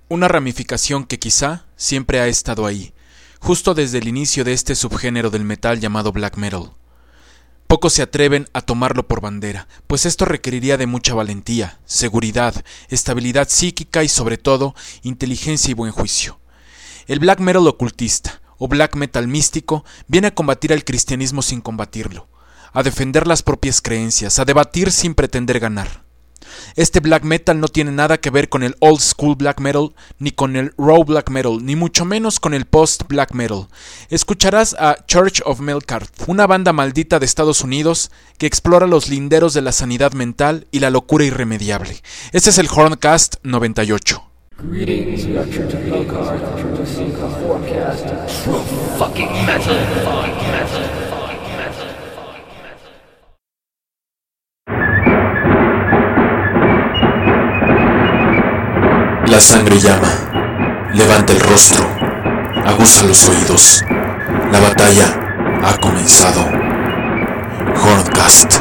Una ramificación que quizá siempre ha estado ahí, justo desde el inicio de este subgénero del metal llamado black metal. Pocos se atreven a tomarlo por bandera, pues esto requeriría de mucha valentía, seguridad, estabilidad psíquica y sobre todo, inteligencia y buen juicio. El black metal ocultista, o black metal místico, viene a combatir al cristianismo sin combatirlo, a defender las propias creencias, a debatir sin pretender ganar. Este black metal no tiene nada que ver con el old school black metal, ni con el raw black metal, ni mucho menos con el post black metal. Escucharás a Church of Melkart, una banda maldita de Estados Unidos que explora los linderos de la sanidad mental y la locura irremediable. Este es el Horncast 98. Greetings, we are Church of Melkart, introducing a forecast of true fucking metal. La sangre llama, levanta el rostro, aguza los oídos. La batalla ha comenzado. Horncast.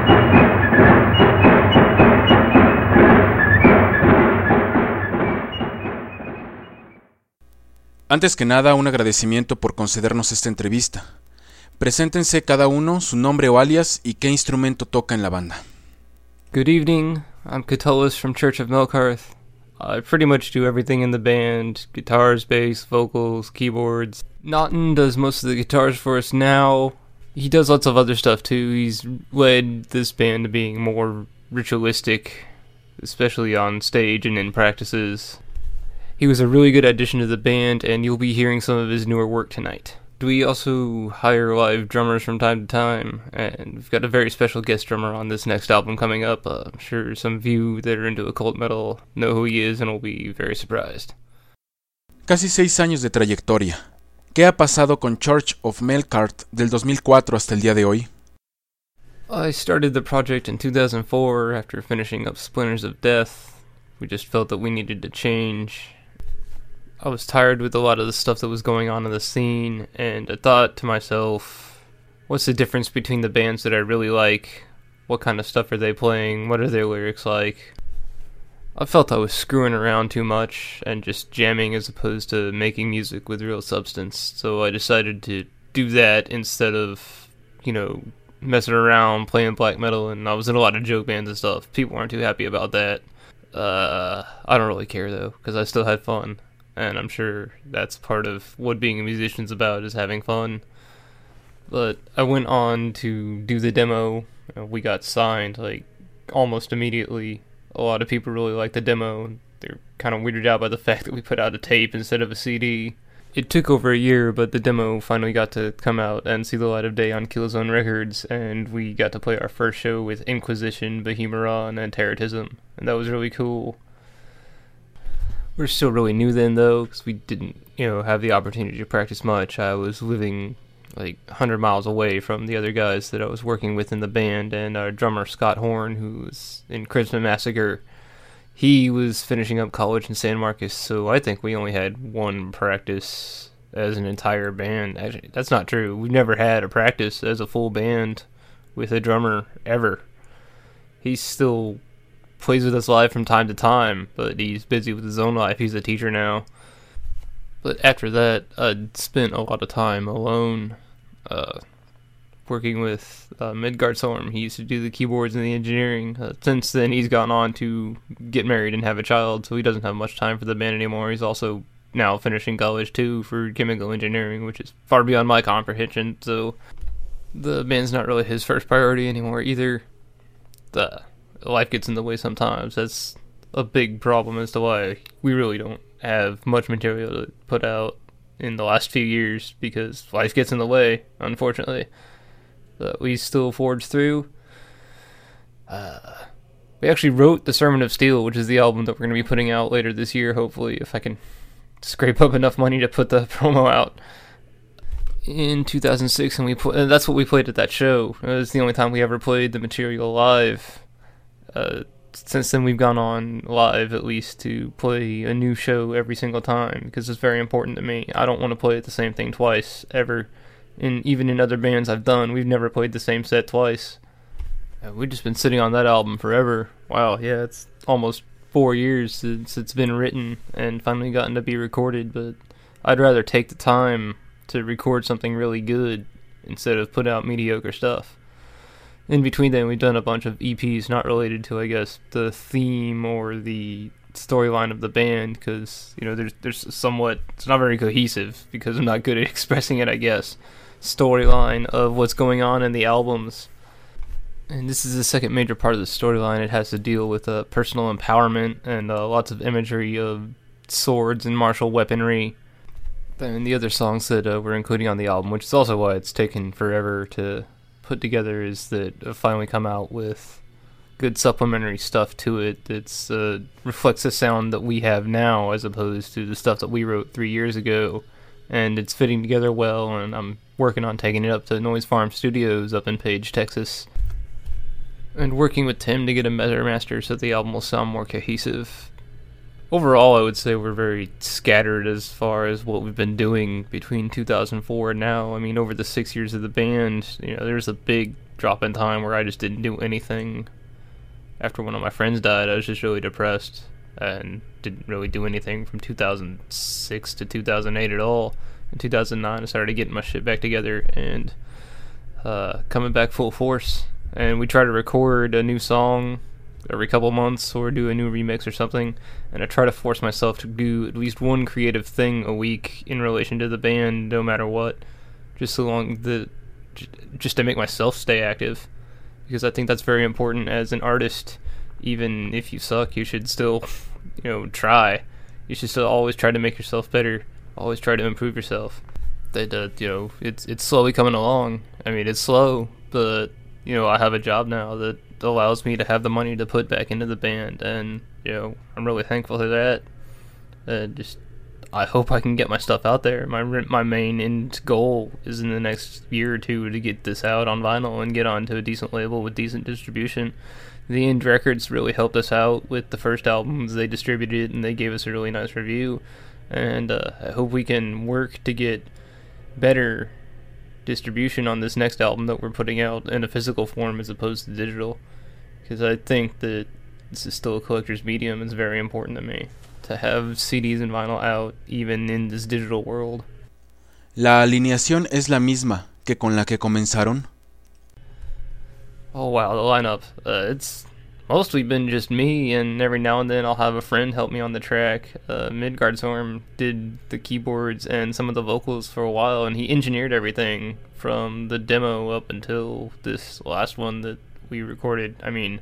Antes que nada, un agradecimiento por concedernos esta entrevista. Preséntense cada uno su nombre o alias y qué instrumento toca en la banda. Good evening, I'm Catullus from Church of Melkarth. I pretty much do everything in the band: guitars, bass, vocals, keyboards. Naughton does most of the guitars for us now. He does lots of other stuff too. He's led this band to being more ritualistic, especially on stage and in practices. He was a really good addition to the band, and you'll be hearing some of his newer work tonight. We also hire live drummers from time to time, and we've got a very special guest drummer on this next album coming up. I'm sure some of you that are into occult metal know who he is and will be very surprised. Casi 6 años de trayectoria. ¿Qué ha pasado con Church of Melkart del 2004 hasta el día de hoy? I started the project in 2004 after finishing up Splinters of Death. We just felt that we needed to change. I was tired with a lot of the stuff that was going on in the scene, and I thought to myself, what's the difference between the bands that I really like? What kind of stuff are they playing? What are their lyrics like? I felt I was screwing around too much and just jamming as opposed to making music with real substance, so I decided to do that instead of, messing around playing black metal, and I was in a lot of joke bands and stuff. People weren't too happy about that. I don't really care though, because I still had fun. And I'm sure that's part of what being a musician's about, is having fun. But I went on to do the demo. We got signed, almost immediately. A lot of people really liked the demo. They're kind of weirded out by the fact that we put out a tape instead of a CD. It took over a year, but the demo finally got to come out and see the light of day on Killzone Records, and we got to play our first show with Inquisition, Behemoron, and Terrorism. And that was really cool. We're still really new then, though, because we didn't, have the opportunity to practice much. I was living, 100 miles away from the other guys that I was working with in the band, and our drummer, Scott Horn, who was in Crimson Massacre, he was finishing up college in San Marcos, so I think we only had one practice as an entire band. Actually, that's not true. We never had a practice as a full band with a drummer, ever. He's still plays with us live from time to time, but he's busy with his own life. He's a teacher now. But after that, I'd spent a lot of time alone, working with Midgard Sorm. He used to do the keyboards and the engineering. Since then, he's gone on to get married and have a child, so he doesn't have much time for the band anymore. He's also now finishing college, too, for chemical engineering, which is far beyond my comprehension, so the band's not really his first priority anymore, either. Life gets in the way sometimes. That's a big problem as to why we really don't have much material to put out in the last few years, because life gets in the way, unfortunately. But we still forge through. We actually wrote The Sermon of Steel, which is the album that we're going to be putting out later this year, hopefully, if I can scrape up enough money to put the promo out. In 2006, and that's what we played at that show. It was the only time we ever played the material live. Since then, we've gone on live, at least, to play a new show every single time, because it's very important to me. I don't want to play the same thing twice, ever. Even in other bands I've done, we've never played the same set twice. We've just been sitting on that album forever. Wow, yeah, it's almost 4 years since it's been written and finally gotten to be recorded, but I'd rather take the time to record something really good instead of put out mediocre stuff. In between then, we've done a bunch of EPs not related to, I guess, the theme or the storyline of the band, because, you know, there's somewhat, it's not very cohesive, because I'm not good at expressing it, I guess, storyline of what's going on in the albums. And this is the second major part of the storyline. It has to deal with personal empowerment and lots of imagery of swords and martial weaponry. And the other songs that we're including on the album, which is also why it's taken forever to put together, is that finally come out with good supplementary stuff to it that's reflects the sound that we have now as opposed to the stuff that we wrote 3 years ago. And it's fitting together well, and I'm working on taking it up to Noise Farm Studios up in Page, Texas, and working with Tim to get a better master so the album will sound more cohesive. Overall, I would say we're very scattered as far as what we've been doing between 2004 and now. I mean, over the 6 years of the band, you know, there's a big drop in time where I just didn't do anything. After one of my friends died, I was just really depressed and didn't really do anything from 2006 to 2008 at all. In 2009, I started getting my shit back together and coming back full force. And we try to record a new song every couple months or do a new remix or something, and I try to force myself to do at least one creative thing a week in relation to the band, no matter what, just to make myself stay active, because I think that's very important as an artist. Even if you suck, you should still, you know, try. You should still always try to make yourself better, always try to improve yourself. That you know, it's slowly coming along. I mean, it's slow, but you know, I have a job now that allows me to have the money to put back into the band, and you know, I'm really thankful for that. And I hope I can get my stuff out there. My main end goal is in the next year or two to get this out on vinyl and get onto a decent label with decent distribution. The End Records really helped us out with the first albums. They distributed it and they gave us a really nice review, and I hope we can work to get better distribution on this next album that we're putting out in a physical form as opposed to digital, because I think that this is still a collector's medium. It's very important to me to have CDs and vinyl out even in this digital world. ¿La alineación es la misma que con la que comenzaron? Oh wow, the lineup. It's mostly been just me, and every now and then I'll have a friend help me on the track. Midgardsorm did the keyboards and some of the vocals for a while, and he engineered everything from the demo up until this last one that we recorded. I mean,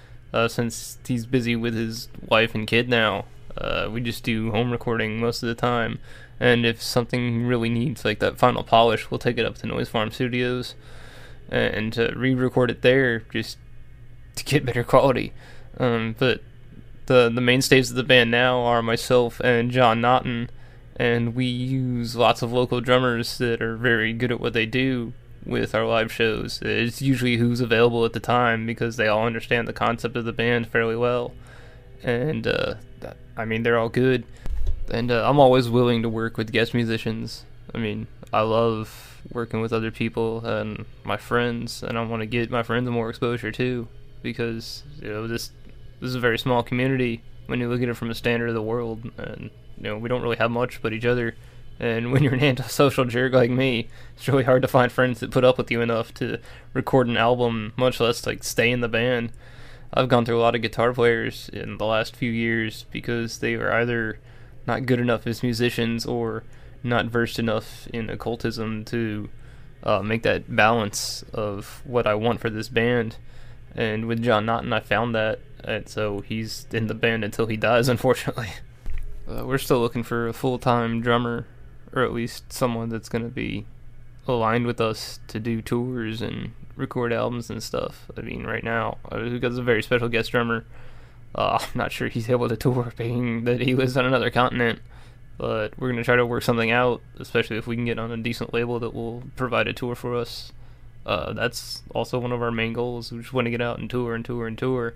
since he's busy with his wife and kid now, we just do home recording most of the time. And if something really needs like that final polish, we'll take it up to Noise Farm Studios and to re-record it there just to get better quality. But the mainstays of the band now are myself and John Naughton, and we use lots of local drummers that are very good at what they do with our live shows. It's usually who's available at the time because they all understand the concept of the band fairly well. And I mean, they're all good. And I'm always willing to work with guest musicians. I mean, I love working with other people and my friends, and I want to get my friends more exposure too, because you know, this is a very small community when you look at it from the standard of the world, and you know, we don't really have much but each other. And when you're an antisocial jerk like me, it's really hard to find friends that put up with you enough to record an album, much less like stay in the band. I've gone through a lot of guitar players in the last few years because they were either not good enough as musicians or not versed enough in occultism to make that balance of what I want for this band. And with John Naughton, I found that, and so he's in the band until he dies, unfortunately. We're still looking for a full-time drummer, or at least someone that's going to be aligned with us to do tours and record albums and stuff. I mean, right now, we've got a very special guest drummer. I'm not sure he's able to tour, being that he lives on another continent. But we're going to try to work something out, especially if we can get on a decent label that will provide a tour for us. That's also one of our main goals. We just want to get out and tour and tour and tour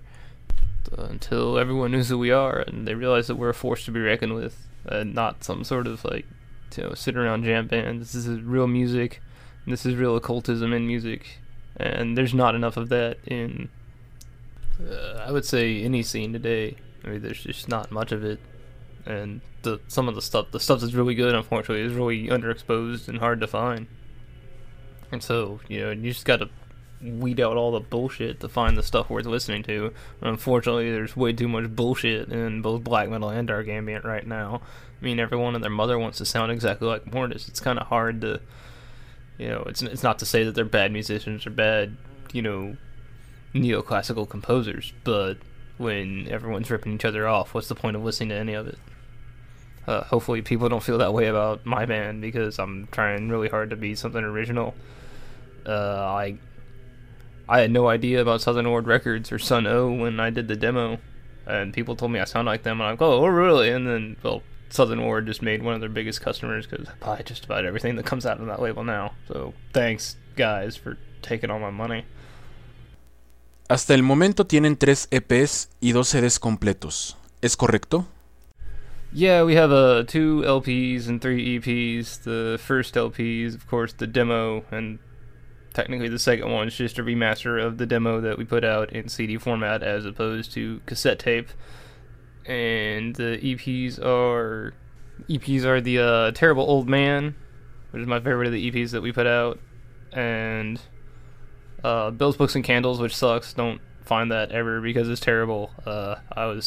until everyone knows who we are and they realize that we're a force to be reckoned with, and not some sort of like, you know, sit around jam band. This is real music, and this is real occultism in music, and there's not enough of that in I would say any scene today. I mean, there's just not much of it, and some of the stuff that's really good, unfortunately, is really underexposed and hard to find. And so, you just gotta weed out all the bullshit to find the stuff worth listening to. And unfortunately, there's way too much bullshit in both black metal and dark ambient right now. I mean, everyone and their mother wants to sound exactly like Mortis. It's kind of hard to, it's not to say that they're bad musicians or bad, neoclassical composers, but when everyone's ripping each other off, what's the point of listening to any of it? Hopefully people don't feel that way about my band, because I'm trying really hard to be something original. I had no idea about Southern Ward Records or Sun O when I did the demo, and people told me I sound like them, and I'm like, oh really? And then, Southern Ward just made one of their biggest customers, because I buy just about everything that comes out of that label now. So thanks, guys, for taking all my money. Hasta el momento tienen 3 EPs y 2 CDs completos. ¿Es correcto? Yeah, we have 2 LPs and 3 EPs. The first LP is, of course, the demo, and technically the second one is just a remaster of the demo that we put out in CD format as opposed to cassette tape. And the EPs are the Terrible Old Man, which is my favorite of the EPs that we put out, and Bill's Books and Candles, which sucks. Don't find that ever because it's terrible. I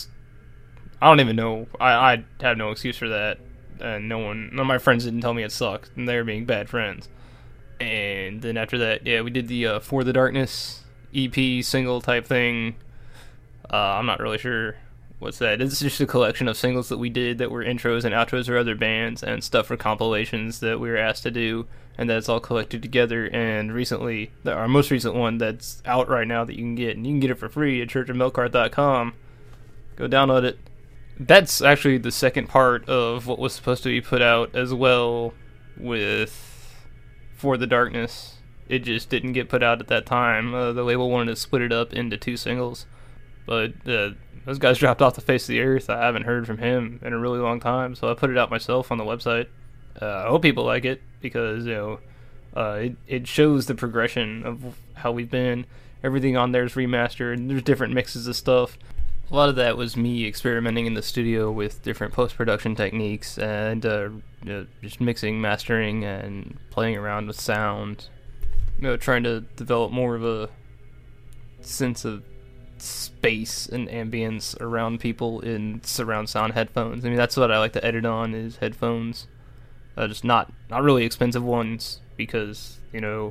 don't even know. I have no excuse for that, and none of my friends didn't tell me it sucked, and they were being bad friends. And then after that, we did the For the Darkness EP single type thing. I'm not really sure what's that. It's just a collection of singles that we did that were intros and outros for other bands and stuff for compilations that we were asked to do, and that's all collected together. And recently, our most recent one that's out right now that you can get, and you can get it for free at churchofmilkcart.com. Go download it. That's actually the second part of what was supposed to be put out as well with For the Darkness. It just didn't get put out at that time. The label wanted to split it up into 2 singles, but those guys dropped off the face of the earth. I haven't heard from him in a really long time, so I put it out myself on the website. I hope people like it, because it shows the progression of how we've been. Everything on there is remastered, and there's different mixes of stuff. A lot of that was me experimenting in the studio with different post-production techniques and just mixing, mastering, and playing around with sound. Trying to develop more of a sense of space and ambience around people in surround sound headphones. I mean, that's what I like to edit on, is headphones. Just not really expensive ones, because, I'm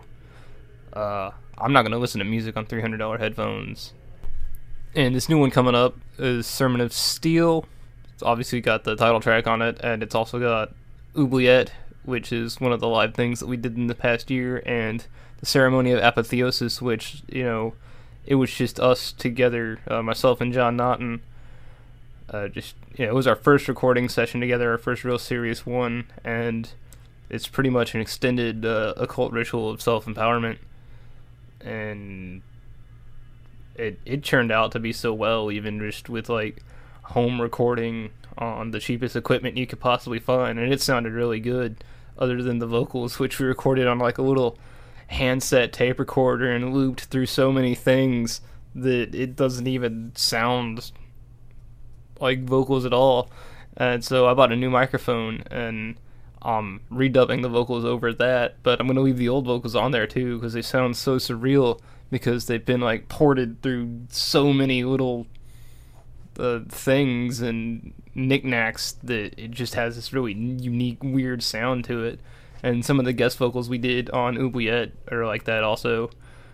not going to listen to music on $300 headphones. And this new one coming up is Sermon of Steel. It's obviously got the title track on it, and it's also got Oubliette, which is one of the live things that we did in the past year, and the Ceremony of Apotheosis, which, it was just us together, myself and John Naughton. It was our first recording session together, our first real serious one, and it's pretty much an extended occult ritual of self-empowerment. And it turned out to be so well, even just with home recording on the cheapest equipment you could possibly find, and it sounded really good, other than the vocals, which we recorded on a little handset tape recorder and looped through so many things that it doesn't even sound like vocals at all. And so I bought a new microphone, and I'm redubbing the vocals over that, but I'm going to leave the old vocals on there too, because they sound so surreal, because they've been ported through so many little things and knickknacks that it just has this really unique, weird sound to it. And some of the guest vocals we did on Oubliette are like that also.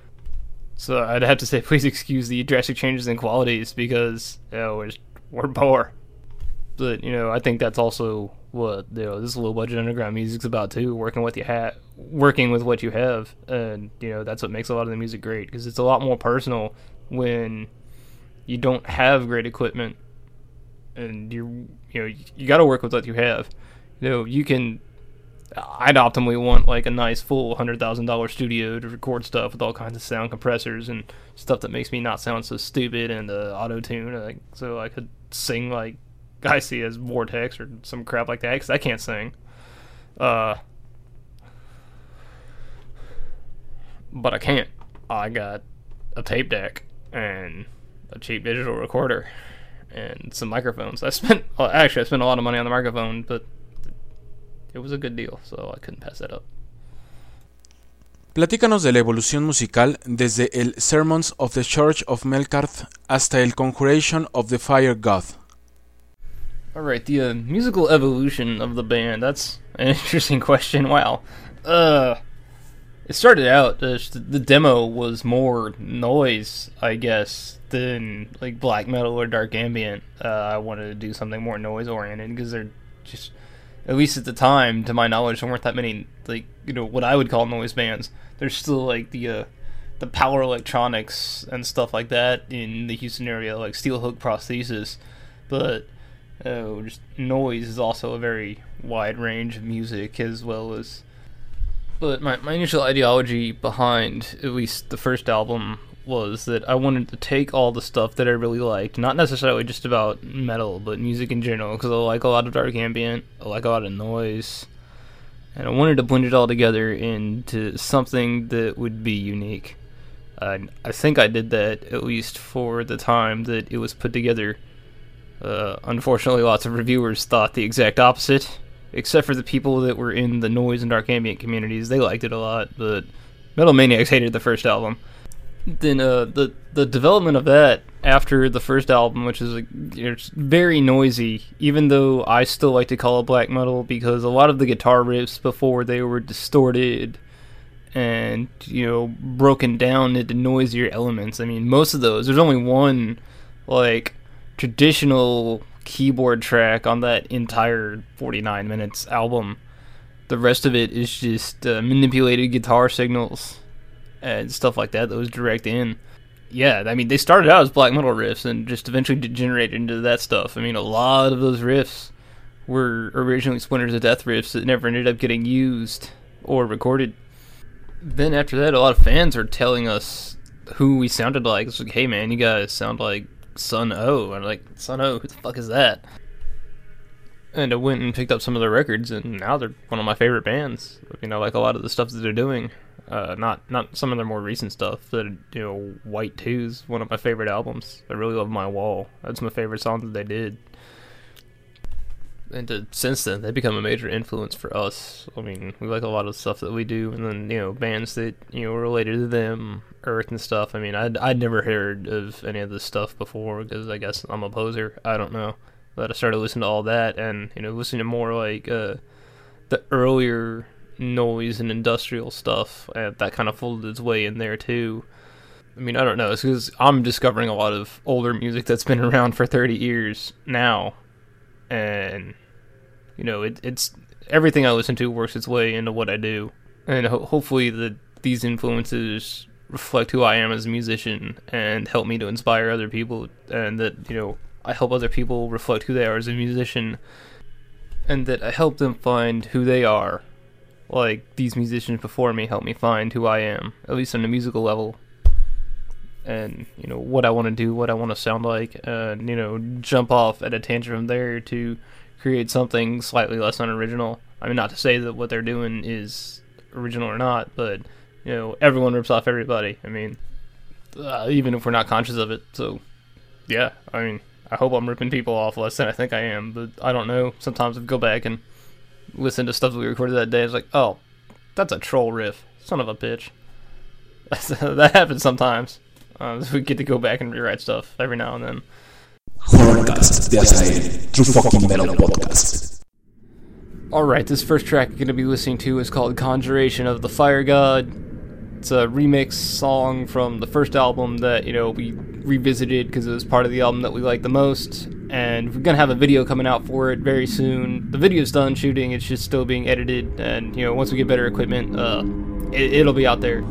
So I'd have to say, please excuse the drastic changes in qualities, because we're poor. But I think that's also what this low budget underground music's about too. Working with what you have, and that's what makes a lot of the music great, because it's a lot more personal when you don't have great equipment, and you got to work with what you have. I'd optimally want a nice full $100,000 studio to record stuff with all kinds of sound compressors and stuff that makes me not sound so stupid, and auto-tune, so I could sing like I see as Vortex or some crap like that, because I can't sing. But I can't. I got a tape deck and a cheap digital recorder, and some microphones. I spent a lot of money on the microphone, but it was a good deal, so I couldn't pass that up. Platícanos de la evolución musical desde el Sermons of the Church of Melkarth hasta el Conjuration of the Fire God. Alright, the musical evolution of the band, that's an interesting question. Wow. It started out, the demo was more noise, I guess, than like black metal or dark ambient. I wanted to do something more noise oriented because they're just, at least at the time, to my knowledge, there weren't that many, like, what I would call noise bands. There's still like the power electronics and stuff like that in the Houston area, like Steel Hook Prosthesis, but just noise is also a very wide range of music as well as. But my initial ideology behind at least the first album was that I wanted to take all the stuff that I really liked, not necessarily just about metal, but music in general, because I like a lot of dark ambient, I like a lot of noise, and I wanted to blend it all together into something that would be unique. I think I did that, at least for the time that it was put together. Unfortunately, lots of reviewers thought the exact opposite, except for the people that were in the noise and dark ambient communities. They liked it a lot, but Metal Maniacs hated the first album. Then the development of that after the first album, which is it's very noisy, even though I still like to call it black metal, because a lot of the guitar riffs before they were distorted and broken down into noisier elements. I mean, most of those, there's only one like traditional keyboard track on that entire 49 minutes album. The rest of it is just manipulated guitar signals and stuff like that was direct in. Yeah, I mean, they started out as black metal riffs and just eventually degenerated into that stuff. I mean, a lot of those riffs were originally Splinters of Death riffs that never ended up getting used or recorded. Then after that, a lot of fans are telling us who we sounded like. It's like, hey man, you guys sound like Sun O. I'm like, Sun O, who the fuck is that? And I went and picked up some of their records, and now they're one of my favorite bands. I like a lot of the stuff that they're doing. Not some of their more recent stuff. That White 2's one of my favorite albums. I really love My Wall. That's my favorite song that they did. And since then, they've become a major influence for us. I mean, we like a lot of the stuff that we do, and then bands that related to them, Earth and stuff. I mean, I'd never heard of any of this stuff before because I guess I'm a poser. I don't know, but I started listening to all that, and listening to more like the earlier noise and industrial stuff, and that kind of folded its way in there too. I mean, I don't know. It's because I'm discovering a lot of older music that's been around for 30 years now, and it's everything I listen to works its way into what I do, and hopefully these influences reflect who I am as a musician and help me to inspire other people, and that I help other people reflect who they are as a musician, and that I help them find who they are, like these musicians before me helped me find who I am, at least on a musical level, and what I want to do, what I want to sound like, and jump off at a tangent from there to create something slightly less unoriginal. I mean, not to say that what they're doing is original or not, but everyone rips off everybody. I mean, even if we're not conscious of it. So yeah, I mean, I hope I'm ripping people off less than I think I am, but I don't know. Sometimes I go back and listen to stuff that we recorded that day. It's like, oh, that's a troll riff, son of a bitch. That happens sometimes. We get to go back and rewrite stuff every now and then. Horrorcast de Azael, True Fucking Metal Podcast. Alright, this first track you're going to be listening to is called Conjuration of the Fire God. It's a remix song from the first album that, we revisited because it was part of the album that we liked the most. And we're going to have a video coming out for it very soon. The video's done shooting, it's just still being edited. And, once we get better equipment, it'll be out there.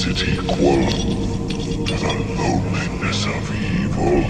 Is it equal to the loneliness of evil?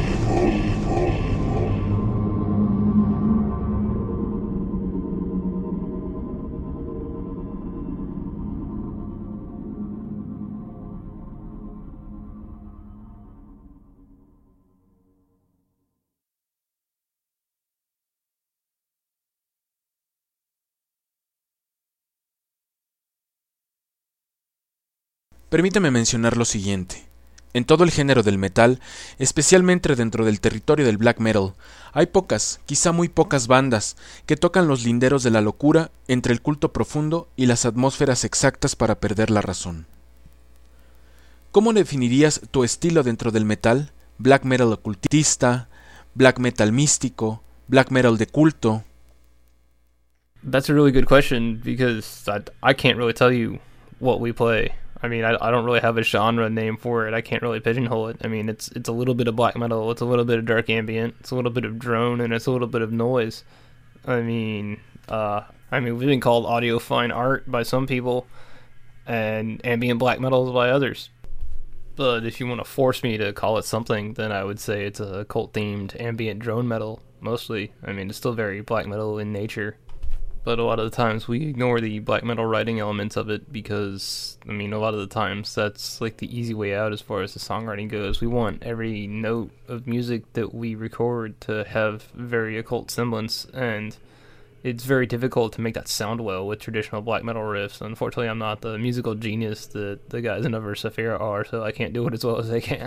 Permítame mencionar lo siguiente. En todo el género del metal, especialmente dentro del territorio del black metal, hay pocas, quizá muy pocas bandas que tocan los linderos de la locura entre el culto profundo y las atmósferas exactas para perder la razón. ¿Cómo definirías tu estilo dentro del metal? ¿Black metal ocultista? ¿Black metal místico? ¿Black metal de culto? That's a really good question because I can't really tell you what we play. I mean, I don't really have a genre name for it. I can't really pigeonhole it. I mean, it's a little bit of black metal, it's a little bit of dark ambient, it's a little bit of drone, and it's a little bit of noise. I mean, we've been called audio fine art by some people, and ambient black metal by others. But if you want to force me to call it something, then I would say it's a cult-themed ambient drone metal, mostly. I mean, it's still very black metal in nature. But a lot of the times we ignore the black metal writing elements of it because, I mean, a lot of the times that's like the easy way out as far as the songwriting goes. We want every note of music that we record to have very occult semblance, and it's very difficult to make that sound well with traditional black metal riffs. Unfortunately, I'm not the musical genius that the guys in Over Saphira are, so I can't do it as well as they can.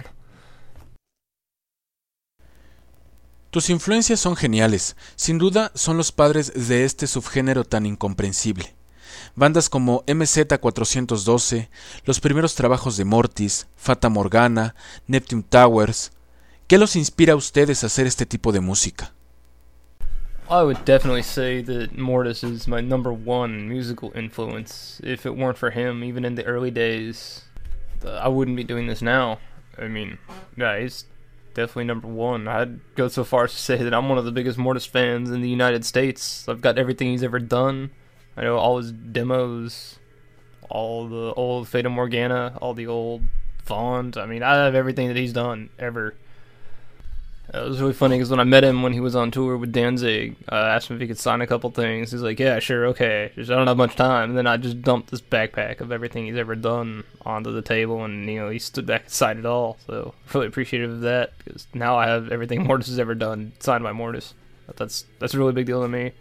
Tus influencias son geniales, sin duda son los padres de este subgénero tan incomprensible. Bandas como MZ412, los primeros trabajos de Mortis, Fata Morgana, Neptune Towers. ¿Qué los inspira a ustedes a hacer este tipo de música? I would definitely say that Mortis is my number one musical influence. If it weren't for him, even in the early days, I wouldn't be doing this now. I mean, yeah, he's definitely number one. I'd go so far as to say that I'm one of the biggest Mortis fans in the United States. I've got everything he's ever done. I know all his demos, all the old Fata Morgana, all the old Vaughn. I mean, I have everything that he's done, ever. It was really funny because when I met him when he was on tour with Danzig, I asked him if he could sign a couple things. He's like, yeah, sure, okay. Just, I don't have much time. And then I just dumped this backpack of everything he's ever done onto the table, and, you know, he stood back and signed it all. So, really appreciative of that, because now I have everything Mortis has ever done signed by Mortis. That's a really big deal to me.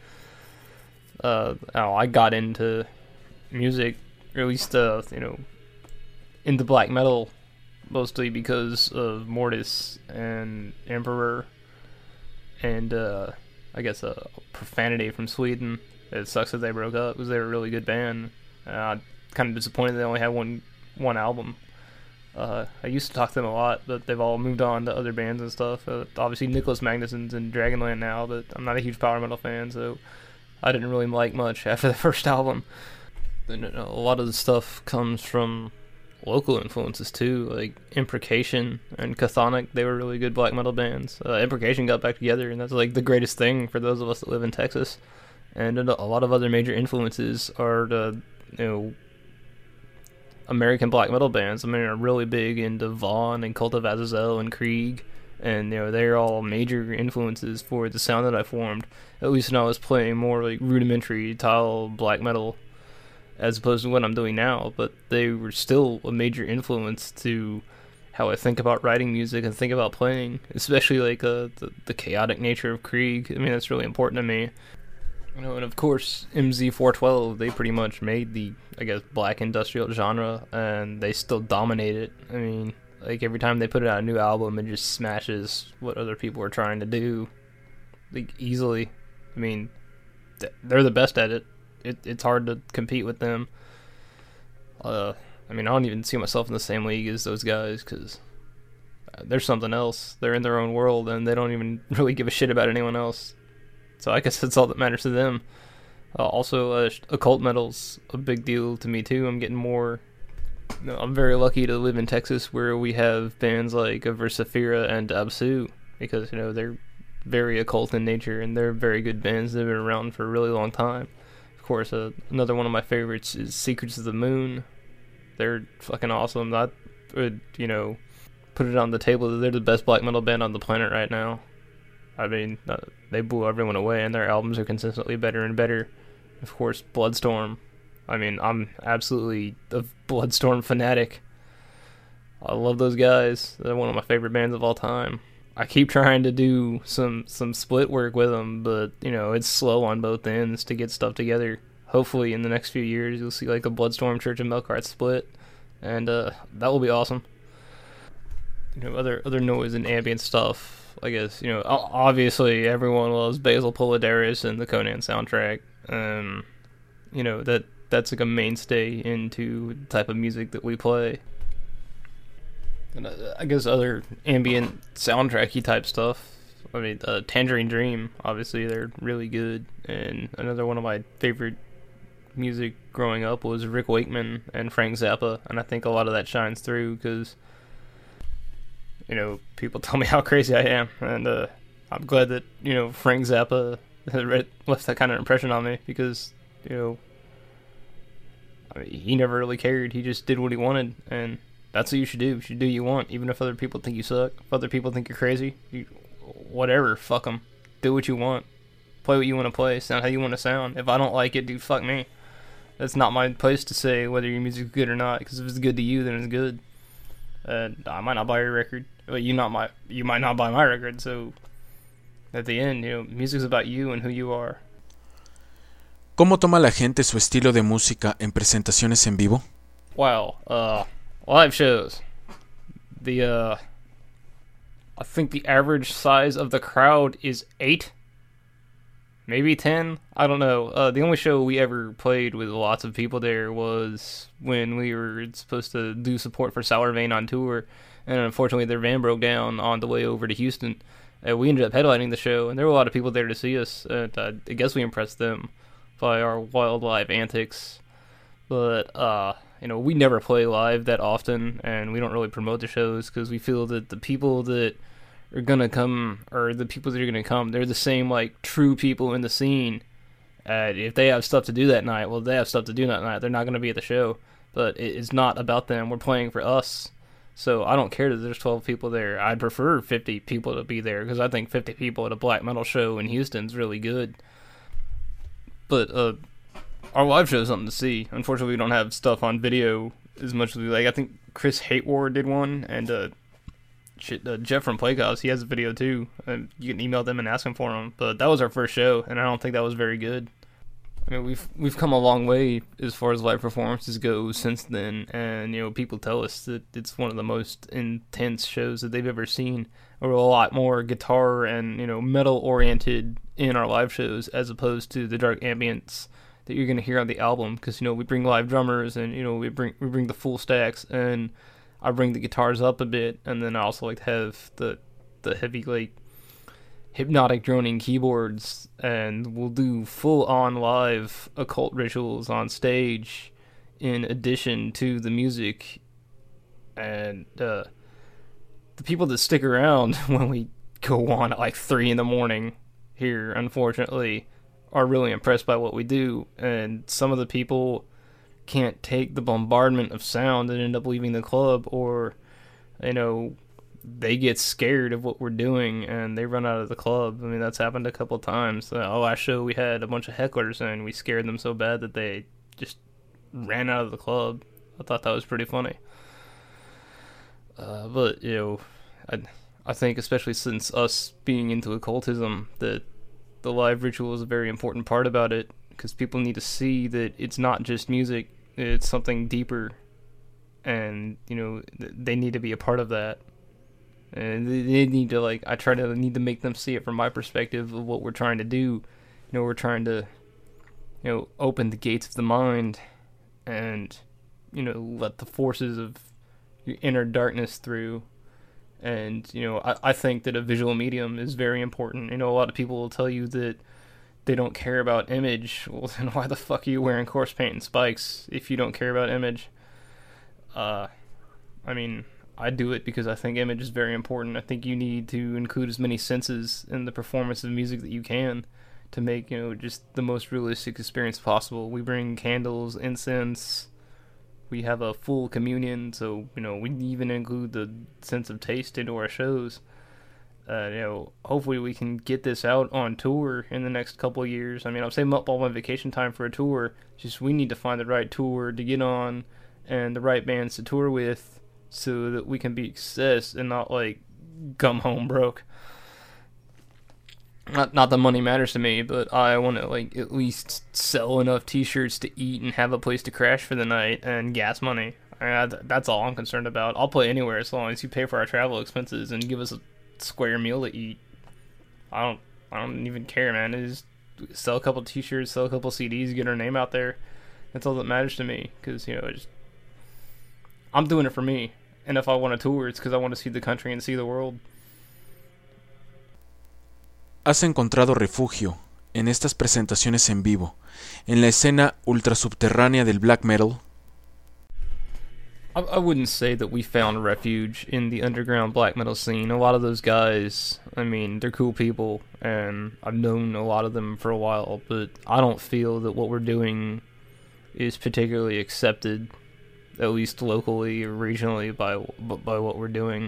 I got into music, or at least, into black metal, mostly because of Mortis and Emperor, and I guess Profanity from Sweden. It sucks that they broke up because they were a really good band. Kind of disappointed they only had one album. I used to talk to them a lot, but they've all moved on to other bands and stuff. Obviously, Nicholas Magnuson's in Dragonland now, but I'm not a huge power metal fan, so I didn't really like much after the first album. And a lot of the stuff comes from local influences too, like Imprecation and Chthonic. They were really good black metal bands. Imprecation got back together, and that's like the greatest thing for those of us that live in Texas. And a lot of other major influences are the, American black metal bands. I mean, are really big into Vaughn and Cult of Azazel and Krieg, and they're all major influences for the sound that I formed. At least when I was playing more like rudimentary tile black metal, as opposed to what I'm doing now, but they were still a major influence to how I think about writing music and think about playing, especially like the chaotic nature of Krieg. I mean, that's really important to me. And of course, MZ412, they pretty much made the, I guess, black industrial genre, and they still dominate it. I mean, like every time they put out a new album, it just smashes what other people are trying to do, like, easily. I mean, they're the best at it. It's hard to compete with them. I mean, I don't even see myself in the same league as those guys, because they're something else. They're in their own world, and they don't even really give a shit about anyone else. So I guess that's all that matters to them. Also, occult metal's a big deal to me, too. I'm getting more... I'm very lucky to live in Texas, where we have bands like Versaphira and Absu, because, they're very occult in nature, and they're very good bands that have been around for a really long time. Of course, another one of my favorites is Secrets of the Moon. They're fucking awesome. I would, put it on the table that they're the best black metal band on the planet right now. I mean, they blew everyone away, and their albums are consistently better and better. Of course, Bloodstorm. I mean, I'm absolutely a Bloodstorm fanatic. I love those guys. They're one of my favorite bands of all time. I keep trying to do some split work with them, but, it's slow on both ends to get stuff together. Hopefully, in the next few years, you'll see, like, a Bloodstorm Church of Melkart split, and that will be awesome. Other noise and ambient stuff. I guess, obviously everyone loves Basil Polidaris and the Conan soundtrack. That's like a mainstay into the type of music that we play. And I guess other ambient soundtracky type stuff. I mean, Tangerine Dream, obviously they're really good. And another one of my favorite music growing up was Rick Wakeman and Frank Zappa. And I think a lot of that shines through because people tell me how crazy I am, and I'm glad that, Frank Zappa left that kind of impression on me, because, he never really cared. He just did what he wanted, and that's what you should do. You should do what you want, even if other people think you suck, if other people think you're crazy, whatever, fuck them. Do what you want. Play what you want to play, sound how you want to sound. If I don't like it, dude, fuck me. That's not my place to say whether your music's good or not, because if it's good to you, then it's good. I might not buy your record. Well, you might not buy my record, so at the end, music's about you and who you are. ¿Cómo toma la gente su estilo de música en presentaciones en vivo? Wow, live shows. I think the average size of the crowd is 8, maybe 10. I don't know. The only show we ever played with lots of people there was when we were supposed to do support for Sour Vein on tour. And unfortunately, their van broke down on the way over to Houston. We ended up headlining the show, and there were a lot of people there to see us. And I guess we impressed them by our wild live antics. But, we never play live that often, and we don't really promote the shows because we feel that the people that are going to come, or the people that are going to come, they're the same, like, true people in the scene. If they have stuff to do that night, well, they have stuff to do that night. They're not going to be at the show. But it's not about them. We're playing for us. So I don't care that there's 12 people there. I'd prefer 50 people to be there, because I think 50 people at a black metal show in Houston's really good. But our live show is something to see. Unfortunately, we don't have stuff on video as much as we like. I think Chris Hateward did one, and Jeff from Playcause, he has a video too. And you can email them and ask them for them. But that was our first show, and I don't think that was very good. I mean, we've come a long way as far as live performances go since then, and people tell us that it's one of the most intense shows that they've ever seen. We're a lot more guitar and metal oriented in our live shows as opposed to the dark ambience that you're gonna hear on the album. Because we bring live drummers, and we bring the full stacks, and I bring the guitars up a bit, and then I also like to have the heavy hypnotic droning keyboards, and we'll do full-on live occult rituals on stage in addition to the music. And the people that stick around when we go on at like 3 in the morning here, unfortunately, are really impressed by what we do. And some of the people can't take the bombardment of sound and end up leaving the club, or they get scared of what we're doing and they run out of the club. I mean, that's happened a couple times. Last show we had a bunch of hecklers, and we scared them so bad that they just ran out of the club. I thought that was pretty funny. But I think especially since us being into occultism, that the live ritual is a very important part about it, because people need to see that it's not just music, it's something deeper, and they need to be a part of that. And they need to, I need to make them see it from my perspective of what we're trying to do. We're trying to, open the gates of the mind and, let the forces of your inner darkness through. And, I think that a visual medium is very important. A lot of people will tell you that they don't care about image. Well, then why the fuck are you wearing corpse paint and spikes if you don't care about image? I do it because I think image is very important. I think you need to include as many senses in the performance of music that you can to make, just the most realistic experience possible. We bring candles, incense, we have a full communion, so, we even include the sense of taste into our shows. Hopefully we can get this out on tour in the next couple of years. I mean, I'm saving up all my vacation time for a tour. Just we need to find the right tour to get on and the right bands to tour with so that we can be a success and not, come home broke. Not that money matters to me, but I want to, at least sell enough t-shirts to eat and have a place to crash for the night and gas money. That's all I'm concerned about. I'll play anywhere as long as you pay for our travel expenses and give us a square meal to eat. I don't even care, man. Just sell a couple t-shirts, sell a couple CDs, get our name out there. That's all that matters to me, because I'm doing it for me, and if I want to tour, it's because I want to see the country and see the world. Has encontrado refugio en estas presentaciones en vivo, en la escena ultrasubterránea del black metal. I wouldn't say that we found refuge in the underground black metal scene. A lot of those guys, they're cool people, and I've known a lot of them for a while, but I don't feel that what we're doing is particularly accepted, at least locally or regionally, by what we're doing.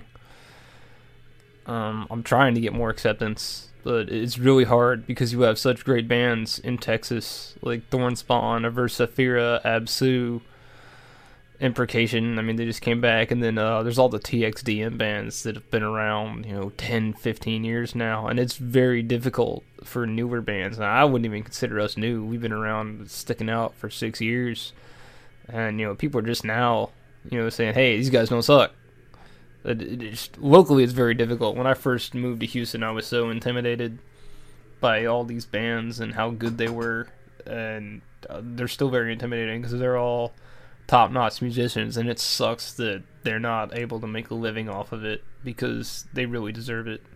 I'm trying to get more acceptance, but it's really hard because you have such great bands in Texas, like Thornspawn, Aversa Fira, Absu, Imprecation. They just came back, and then there's all the TXDM bands that have been around 10, 15 years now, and it's very difficult for newer bands. Now, I wouldn't even consider us new. We've been around sticking out for 6 years, and people are just now saying, hey, these guys don't suck. Locally it's very difficult. When I first moved to Houston, I was so intimidated by all these bands and how good they were, and they're still very intimidating because they're all top-notch musicians, and it sucks that they're not able to make a living off of it because they really deserve it.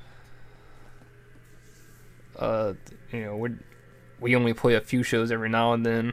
We only play a few shows every now and then.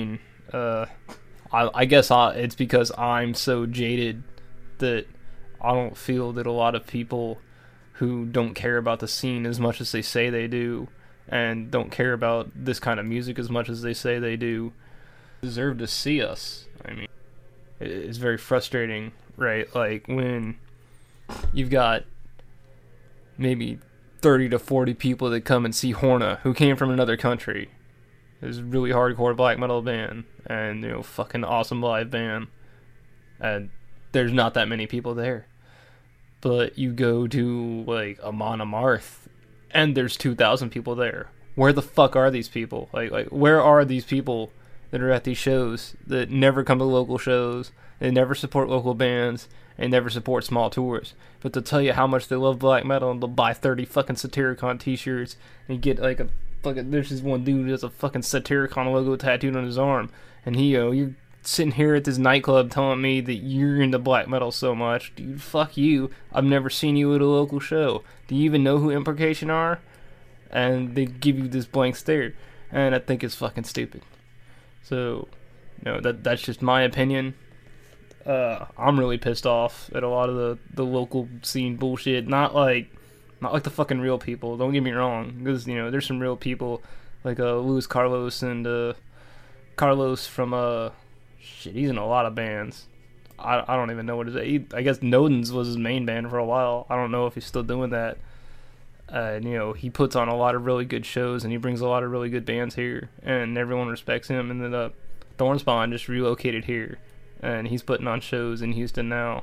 I guess it's because I'm so jaded that I don't feel that a lot of people who don't care about the scene as much as they say they do, and don't care about this kind of music as much as they say they do, deserve to see us. It's very frustrating, right? When you've got maybe 30 to 40 people that come and see Horna, who came from another country. It's a really hardcore black metal band, and fucking awesome live band, and there's not that many people there. But you go to Amon Amarth, and there's 2,000 people there. Where the fuck are these people? Where are these people that are at these shows that never come to local shows, they never support local bands, and never support small tours? But they'll tell you how much they love black metal, and they'll buy 30 fucking Satyricon t-shirts and get there's this one dude who has a fucking Satyricon logo tattooed on his arm, and you're sitting here at this nightclub telling me that you're into black metal so much. Dude, fuck you. I've never seen you at a local show. Do you even know who Imprecation are? And they give you this blank stare, and I think it's fucking stupid. So, that's just my opinion. I'm really pissed off at a lot of the local scene bullshit. Not like the fucking real people. Don't get me wrong, because there's some real people like Luis Carlos and Carlos from he's in a lot of bands. I don't even know what it is. I guess Nodens was his main band for a while. I don't know if he's still doing that. He puts on a lot of really good shows, and he brings a lot of really good bands here, and everyone respects him. And then Thornspawn just relocated here, and he's putting on shows in Houston now.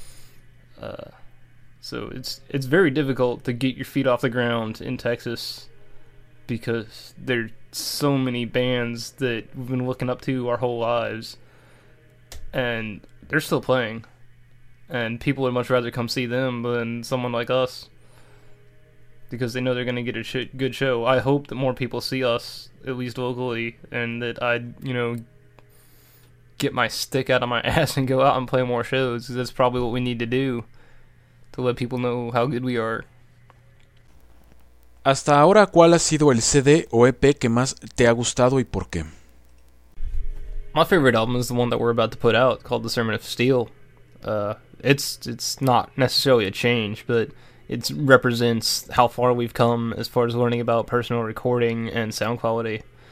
So it's very difficult to get your feet off the ground in Texas because there's so many bands that we've been looking up to our whole lives, and they're still playing, and people would much rather come see them than someone like us, because they know they're going to get a good show. I hope that more people see us, at least locally, and that I, get my stick out of my ass and go out and play more shows, because that's probably what we need to do to let people know how good we are. Hasta ahora, ¿cuál ha sido el CD o EP que más te ha gustado y por qué? My favorite album is the one that we're about to put out, called The Sermon of Steel. It's not necessarily a change, but it represents how far we've come as far as learning about personal recording and sound quality.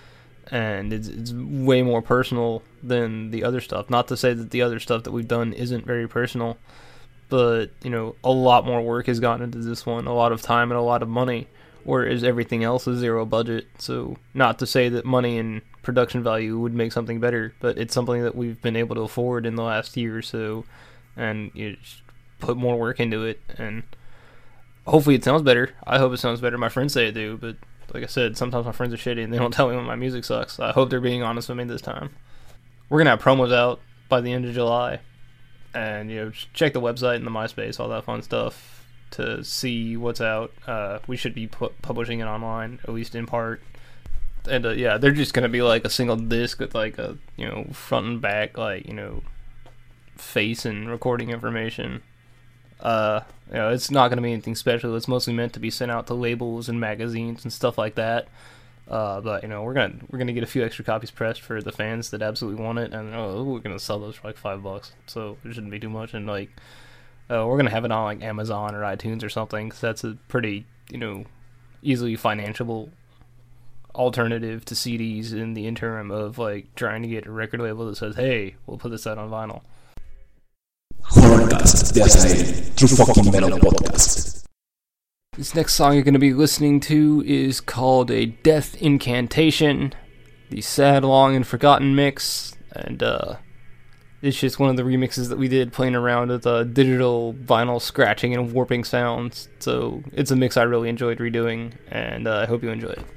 and it's way more personal than the other stuff. Not to say that the other stuff that we've done isn't very personal, but, you know, a lot more work has gone into this one, a lot of time and a lot of money, whereas everything else is zero budget. So not to say that money and production value would make something better, but it's something that we've been able to afford in the last year or so, and you just put more work into it, and hopefully it sounds better. I hope it sounds better. My friends say it do, but like I said, sometimes my friends are shitty and they don't tell me when my music sucks. I hope they're being honest with me this time. We're gonna have promos out by the end of July, and, you know, just check the website and the MySpace, all that fun stuff, to see what's out. We should be publishing it online, at least in part. And yeah, they're just gonna be like a single disc with like a, you know, front and back, like, you know, face and recording information. You know, it's not gonna be anything special. It's mostly meant to be sent out to labels and magazines and stuff like that. But, you know, we're gonna get a few extra copies pressed for the fans that absolutely want it, and we're gonna sell those for like $5, so it shouldn't be too much. And like, we're gonna have it on like Amazon or iTunes or something, because that's a pretty, you know, easily financiable alternative to CDs in the interim of like trying to get a record label that says, hey, we'll put this out on vinyl. Horrorcast de Azael, True Fucking Metal Podcast. This next song you're going to be listening to is called A Death Incantation, the sad, long, and forgotten mix, and it's just one of the remixes that we did playing around with digital vinyl scratching and warping sounds, so it's a mix I really enjoyed redoing, and I hope you enjoy it.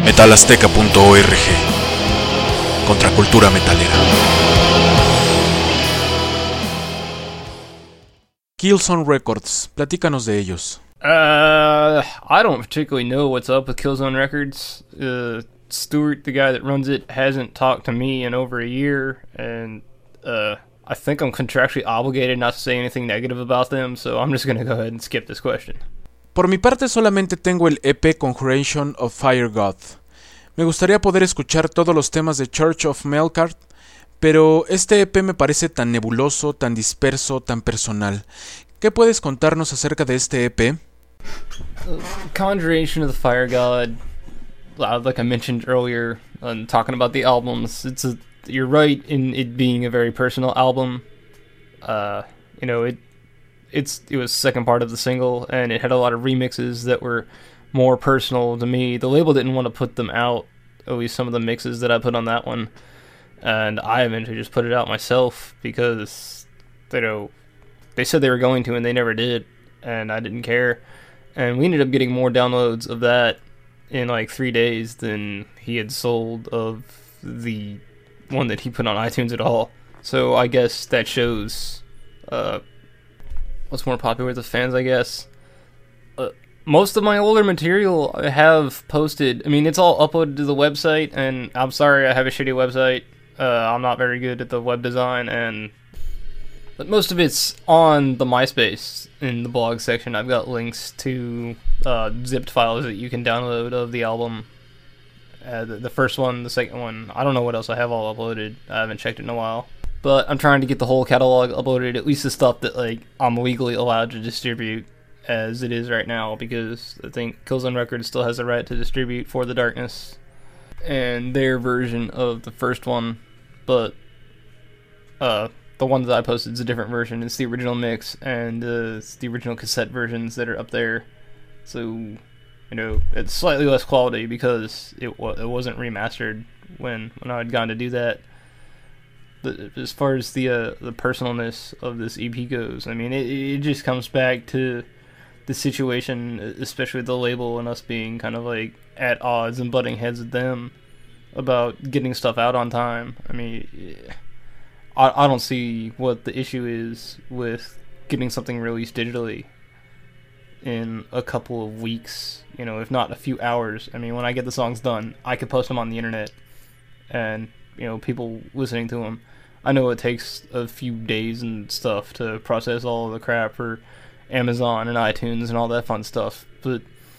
Metalazteca.org. Contracultura metalera. Killzone Records, platícanos de ellos. I don't particularly know what's up with Killzone Records. Stuart, the guy that runs it, hasn't talked to me in over a year, and I think I'm contractually obligated not to say anything negative about them, so I'm just gonna go ahead and skip this question. Por mi parte solamente tengo el EP Conjuration of Fire God. Me gustaría poder escuchar todos los temas de Church of Melkart, pero este EP me parece tan nebuloso, tan disperso, tan personal. ¿Qué puedes contarnos acerca de este EP? Conjuration of the Fire God, like I mentioned earlier, talking about the albums, you're right in it being a very personal album. It was second part of the single, and it had a lot of remixes that were more personal to me. The label didn't want to put them out, at least some of the mixes that I put on that one, and I eventually just put it out myself because, they said they were going to, and they never did, and I didn't care. And we ended up getting more downloads of that in like 3 days than he had sold of the one that he put on iTunes at all. So I guess that shows what's more popular with the fans, I guess. Most of my older material I have posted. I mean, it's all uploaded to the website, and I'm sorry I have a shitty website. I'm not very good at the web design, but most of it's on the MySpace in the blog section. I've got links to zipped files that you can download of the album. The first one, the second one. I don't know what else I have all uploaded. I haven't checked it in a while. But I'm trying to get the whole catalog uploaded, at least the stuff that I'm legally allowed to distribute as it is right now, because I think Killzone Records still has the right to distribute For the Darkness and their version of the first one. But the one that I posted is a different version. It's the original mix, and it's the original cassette versions that are up there. So, it's slightly less quality because it wasn't remastered when I had gone to do that. But as far as the personalness of this EP goes, I mean, it just comes back to the situation, especially the label and us being kind of at odds and butting heads with them about getting stuff out on time. I mean, I don't see what the issue is with getting something released digitally in a couple of weeks, if not a few hours. I mean, when I get the songs done, I could post them on the internet and, people listening to them. I know it takes a few days and stuff to process all of the crap for Amazon and iTunes and all that fun stuff, but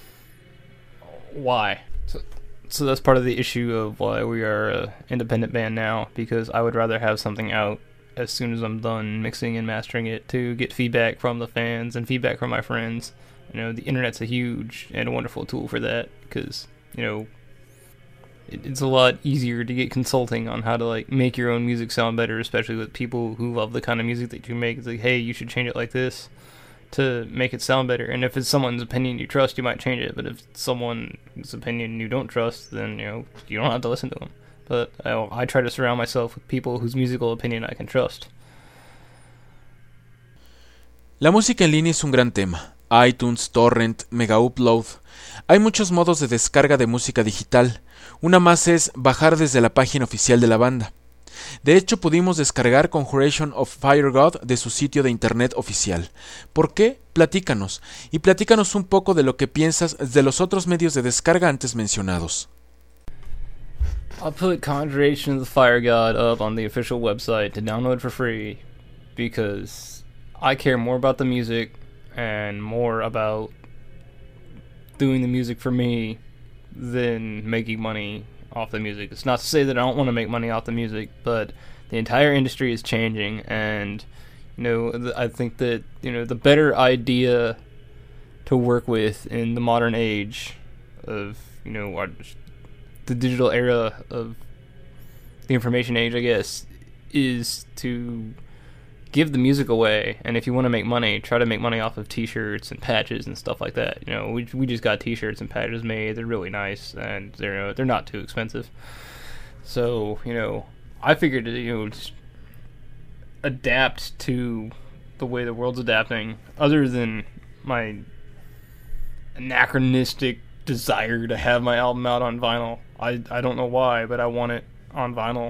why? So that's part of the issue of why we are an independent band now, because I would rather have something out as soon as I'm done mixing and mastering it to get feedback from the fans and feedback from my friends. The internet's a huge and a wonderful tool for that, because, it's a lot easier to get consulting on how to make your own music sound better, especially with people who love the kind of music that you make. It's hey, you should change it like this to make it sound better. And if it's someone's opinion you trust, you might change it. But if it's someone's opinion you don't trust, then you don't have to listen to them. But I try to surround myself with people whose musical opinion I can trust. La música en línea es un gran tema. iTunes, Torrent, Mega Upload. Hay muchos modos de descarga de música digital. Una más es bajar desde la página oficial de la banda. De hecho, pudimos descargar Conjuration of Fire God de su sitio de internet oficial. ¿Por qué? Platícanos. Y platícanos un poco de lo que piensas de los otros medios de descarga antes mencionados. I'll put Conjuration of the Fire God up on the official website to download for free, because I care more about the music and more about doing the music for me than making money off the music. It's not to say that I don't want to make money off the music, but the entire industry is changing, and I think that the better idea to work with in the modern age of the digital era of the information age, I guess, is to give the music away. And if you want to make money, try to make money off of t-shirts and patches and stuff like that. We just got t-shirts and patches made. They're really nice, and they're not too expensive. So I figured to just adapt to the way the world's adapting, other than my anachronistic desire to have my album out on vinyl. I don't know why, but I want it on vinyl.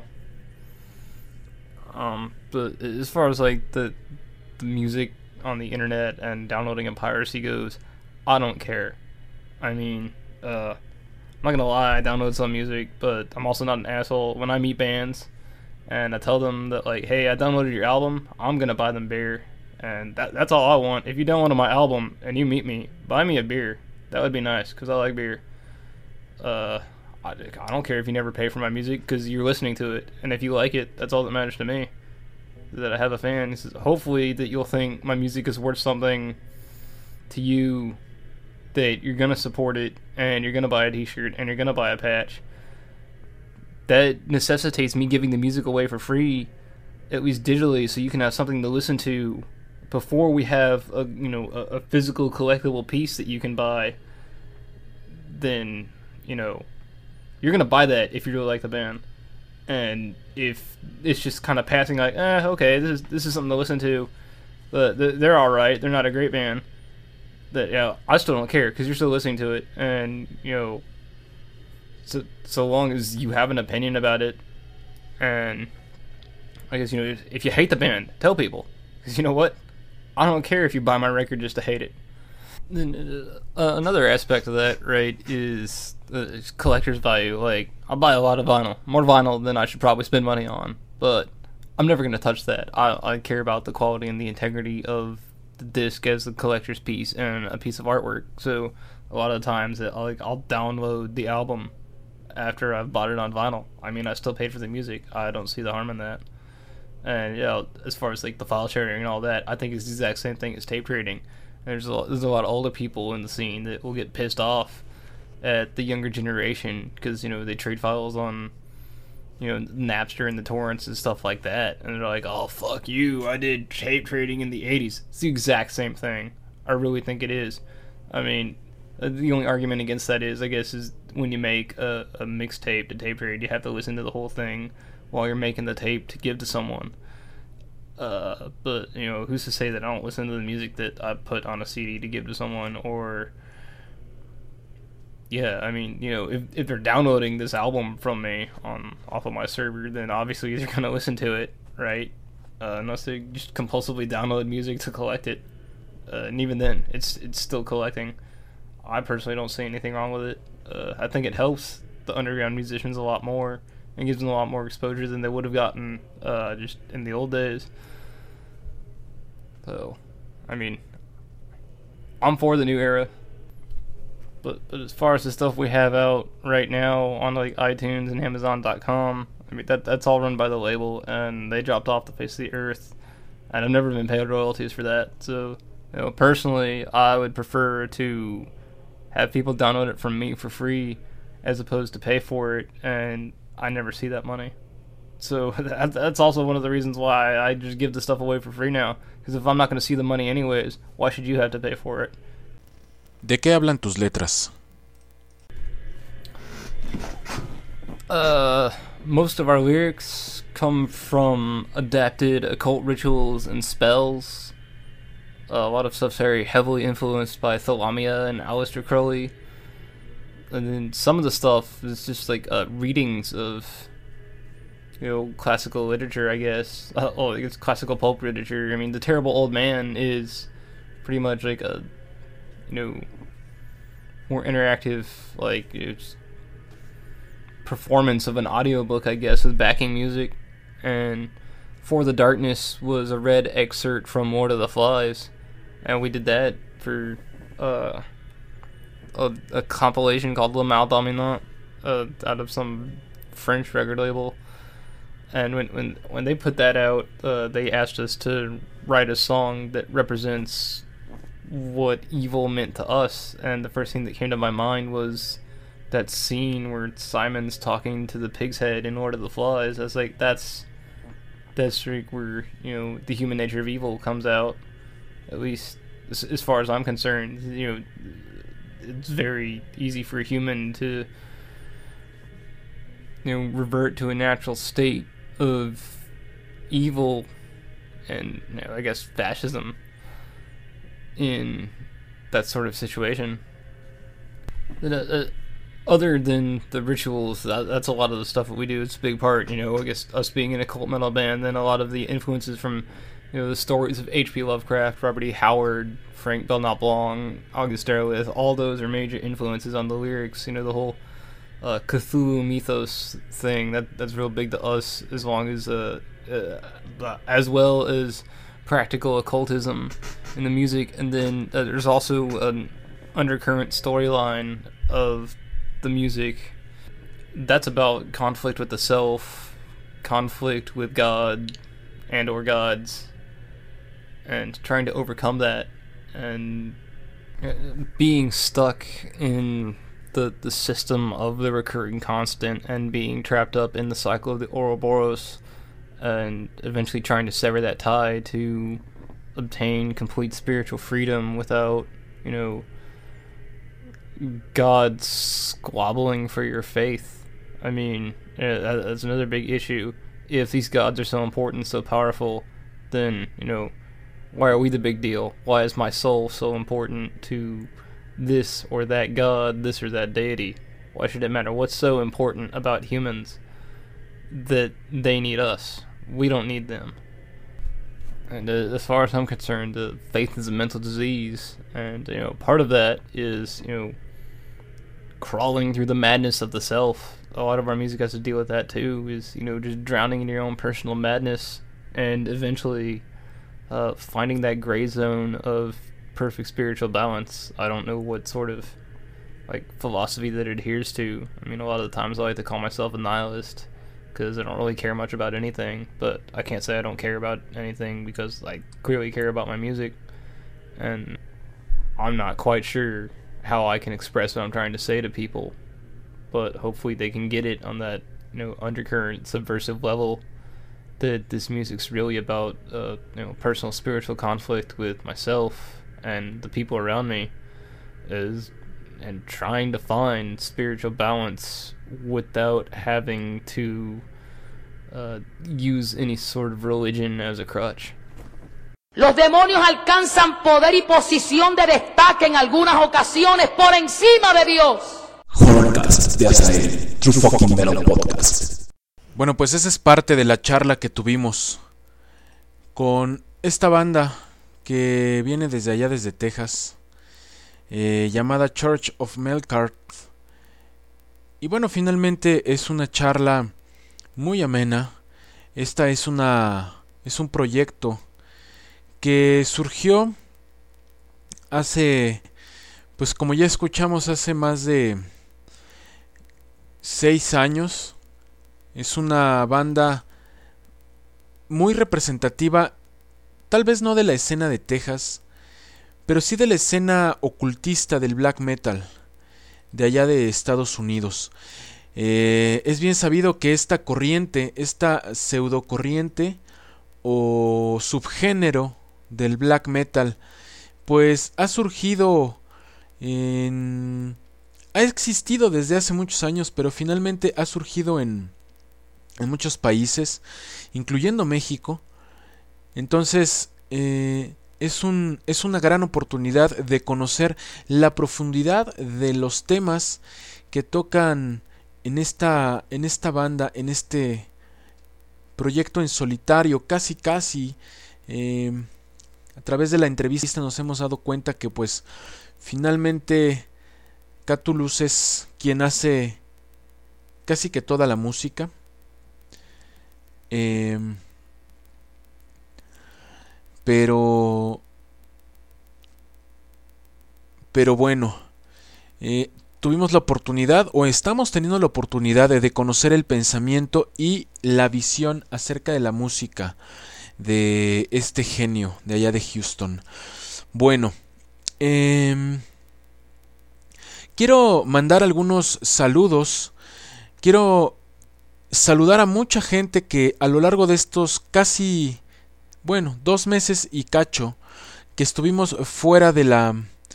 But as far as like the music on the internet and downloading and piracy goes, I don't care. I mean, I'm not gonna lie, I download some music, but I'm also not an asshole. When I meet bands and I tell them that, like, hey, I downloaded your album, I'm gonna buy them beer. And that's all I want. If you downloaded my album and you meet me, buy me a beer. That would be nice, because I like beer. I don't care if you never pay for my music, because you're listening to it. And if you like it, that's all that matters to me. That I have a fan. Hopefully that you'll think my music is worth something to you, that you're going to support it, and you're going to buy a t-shirt, and you're going to buy a patch. That necessitates me giving the music away for free, at least digitally, so you can have something to listen to before we have a physical collectible piece that you can buy. Then, you're going to buy that if you really like the band. And if it's just kind of passing, like, okay, this is something to listen to, but they're alright, they're not a great band, that, I still don't care, because you're still listening to it. And, so long as you have an opinion about it, and I guess, if you hate the band, tell people. Because you know what? I don't care if you buy my record just to hate it. Then another aspect of that, right, is collector's value. Like, I buy a lot of vinyl. More vinyl than I should probably spend money on. But I'm never going to touch that. I care about the quality and the integrity of the disc as a collector's piece and a piece of artwork. So a lot of times I'll download the album after I've bought it on vinyl. I mean, I still paid for the music. I don't see the harm in that. And as far as like the file sharing and all that, I think it's the exact same thing as tape trading. There's a lot of older people in the scene that will get pissed off at the younger generation because they trade files on Napster and the torrents and stuff like that, and they're like, oh fuck you, I did tape trading in the 80s. It's the exact same thing. I really think it is. I mean, the only argument against that is, I guess, is when you make a mixtape to tape trade, you have to listen to the whole thing while you're making the tape to give to someone. But who's to say that I don't listen to the music that I put on a CD to give to someone? Or I mean, if they're downloading this album from me off of my server, then obviously they're gonna listen to it, right? Unless they just compulsively download music to collect it, and even then, it's still collecting. I personally don't see anything wrong with it. I think it helps the underground musicians a lot more and gives them a lot more exposure than they would have gotten just in the old days. So, I mean, I'm for the new era. But as far as the stuff we have out right now on like iTunes and Amazon.com, I mean that's all run by the label, and they dropped off the face of the earth, and I've never been paid royalties for that. So, personally, I would prefer to have people download it from me for free as opposed to pay for it, and I never see that money. So that's also one of the reasons why I just give the stuff away for free now. Because if I'm not going to see the money anyways, why should you have to pay for it? ¿De qué hablan tus letras? Most of our lyrics come from adapted occult rituals and spells. A lot of stuff's very heavily influenced by Thalamia and Aleister Crowley. And then some of the stuff is just like readings of classical literature, I guess. It's classical pulp literature. I mean, The Terrible Old Man is pretty much like a more interactive, like, performance of an audiobook, I guess, with backing music. And For the Darkness was a read excerpt from Lord of the Flies, and we did that for a compilation called Le Mal Dominant out of some French record label. And when they put that out, they asked us to write a song that represents what evil meant to us, and the first thing that came to my mind was that scene where Simon's talking to the pig's head in Lord of the Flies. I was like, that's where the human nature of evil comes out. At least as far as I'm concerned, it's very easy for a human to revert to a natural state of evil and I guess fascism in that sort of situation. Other than the rituals, that's a lot of the stuff that we do. It's a big part, you know, I guess us being an occult metal band, then a lot of the influences from, you know, the stories of H.P. Lovecraft, Robert E. Howard, Frank Belknap Long, August Derleth, all those are major influences on the lyrics. You know, the whole Cthulhu mythos thing, that's real big to us, as long as as well as practical occultism in the music. And then there's also an undercurrent storyline of the music that's about conflict with the self, conflict with God and or gods, and trying to overcome that, and being stuck in the system of the recurring constant, and being trapped up in the cycle of the Ouroboros, and eventually trying to sever that tie to obtain complete spiritual freedom without, you know, God squabbling for your faith. I mean, that's another big issue. If these gods are so important, so powerful, then, you know, why are we the big deal? Why is my soul so important to this or that god, this or that deity? Why should it matter? What's so important about humans that they need us? We don't need them. And as far as I'm concerned, faith is a mental disease, and, you know, part of that is, you know, crawling through the madness of the self. A lot of our music has to deal with that too, is, you know, just drowning in your own personal madness, and eventually finding that gray zone of perfect spiritual balance. I don't know what sort of, like, philosophy that adheres to. I mean, a lot of the times I like to call myself a nihilist, because I don't really care much about anything, but I can't say I don't care about anything, because I clearly care about my music, and I'm not quite sure how I can express what I'm trying to say to people, but hopefully they can get it on that, you know, undercurrent subversive level, that this music's really about, you know, personal spiritual conflict with myself and the people around me, and trying to find spiritual balance without having to use any sort of religion as a crutch. Los demonios alcanzan poder y posición de destaque en algunas ocasiones por encima de Dios. Horrorcast de Azael, True Fucking Metal Podcast. Bueno, pues esa es parte de la charla que tuvimos con esta banda que viene desde allá, desde Texas, llamada Church of Melkart. Y bueno, finalmente es una charla muy amena. Esta es un proyecto que surgió hace, pues como ya escuchamos, hace más de 6 años. Es una banda muy representativa, tal vez no de la escena de Texas, pero sí de la escena ocultista del black metal de allá de Estados Unidos. Es bien sabido que esta corriente, esta pseudo corriente o subgénero del black metal, pues ha surgido ha existido desde hace muchos años, pero finalmente ha surgido en muchos países, incluyendo México. Entonces es una gran oportunidad de conocer la profundidad de los temas que tocan en esta banda, en este proyecto en solitario, casi a través de la entrevista nos hemos dado cuenta que pues finalmente Cthulhus es quien hace casi que toda la música. Pero bueno, tuvimos la oportunidad, o estamos teniendo la oportunidad de conocer el pensamiento y la visión acerca de la música de este genio de allá de Houston. Bueno, quiero mandar algunos saludos. Quiero saludar a mucha gente que a lo largo de estos casi, 2 meses y cacho que estuvimos fuera de la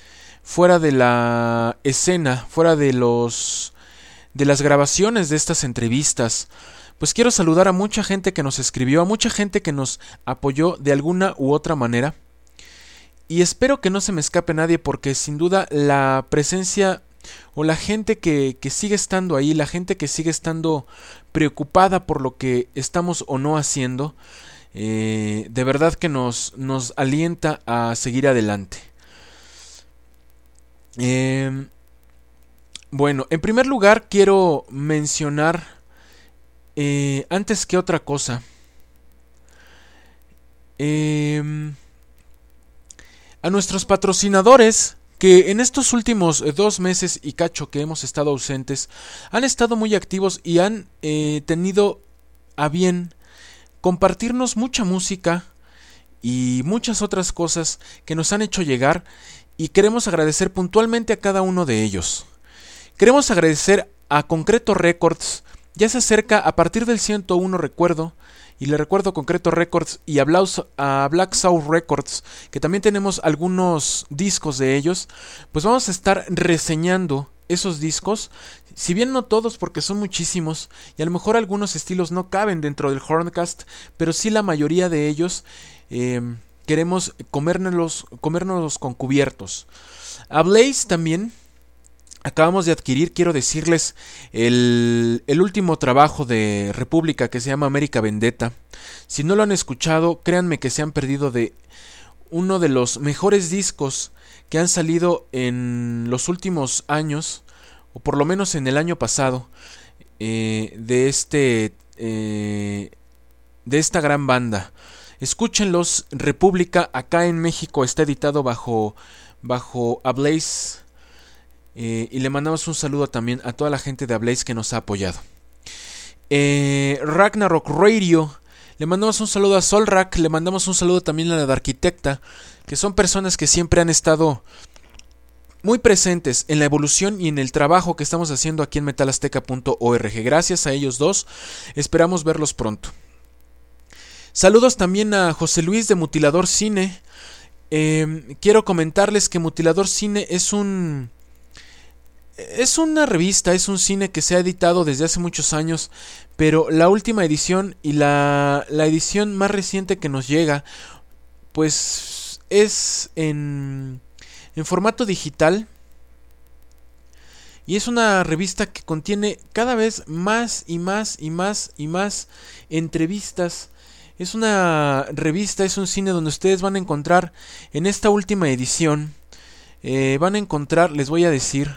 escena, fuera de las grabaciones de estas entrevistas. Pues quiero saludar a mucha gente que nos escribió, a mucha gente que nos apoyó de alguna u otra manera. Y espero que no se me escape nadie, porque sin duda la presencia o la gente que sigue estando ahí, la gente que sigue estando preocupada por lo que estamos o no haciendo, de verdad que nos alienta a seguir adelante. Bueno, en primer lugar quiero mencionar, antes que otra cosa, a nuestros patrocinadores, que en estos últimos 2 meses y cacho que hemos estado ausentes, han estado muy activos y han tenido a bien compartirnos mucha música y muchas otras cosas que nos han hecho llegar, y queremos agradecer puntualmente a cada uno de ellos. Queremos agradecer a Concreto Records. Ya se acerca, a partir del 101 recuerdo, y le recuerdo Concreto Records y a Black South Records, que también tenemos algunos discos de ellos. Pues vamos a estar reseñando esos discos, si bien no todos porque son muchísimos y a lo mejor algunos estilos no caben dentro del Horncast, pero sí la mayoría de ellos queremos comérnoslos con cubiertos. A Blaze también acabamos de adquirir, quiero decirles, el último trabajo de República, que se llama América Vendetta. Si no lo han escuchado, créanme que se han perdido de uno de los mejores discos que han salido en los últimos años, o por lo menos en el año pasado, de esta gran banda. Escúchenlos. República, acá en México está editado bajo Ablaze, y le mandamos un saludo también a toda la gente de Ablaze que nos ha apoyado. Ragnarok Radio, le mandamos un saludo a Solrak, le mandamos un saludo también a la de Arquitecta, que son personas que siempre han estado muy presentes en la evolución y en el trabajo que estamos haciendo aquí en metalazteca.org. Gracias a ellos dos, esperamos verlos pronto. Saludos también a José Luis de Mutilador Cine. Quiero comentarles que Mutilador Cine es una revista, es un cine que se ha editado desde hace muchos años, pero la última edición y la edición más reciente que nos llega, pues es en formato digital, y es una revista que contiene cada vez más y más entrevistas. Es una revista, es un cine donde ustedes van a encontrar en esta última edición, van a encontrar, les voy a decir,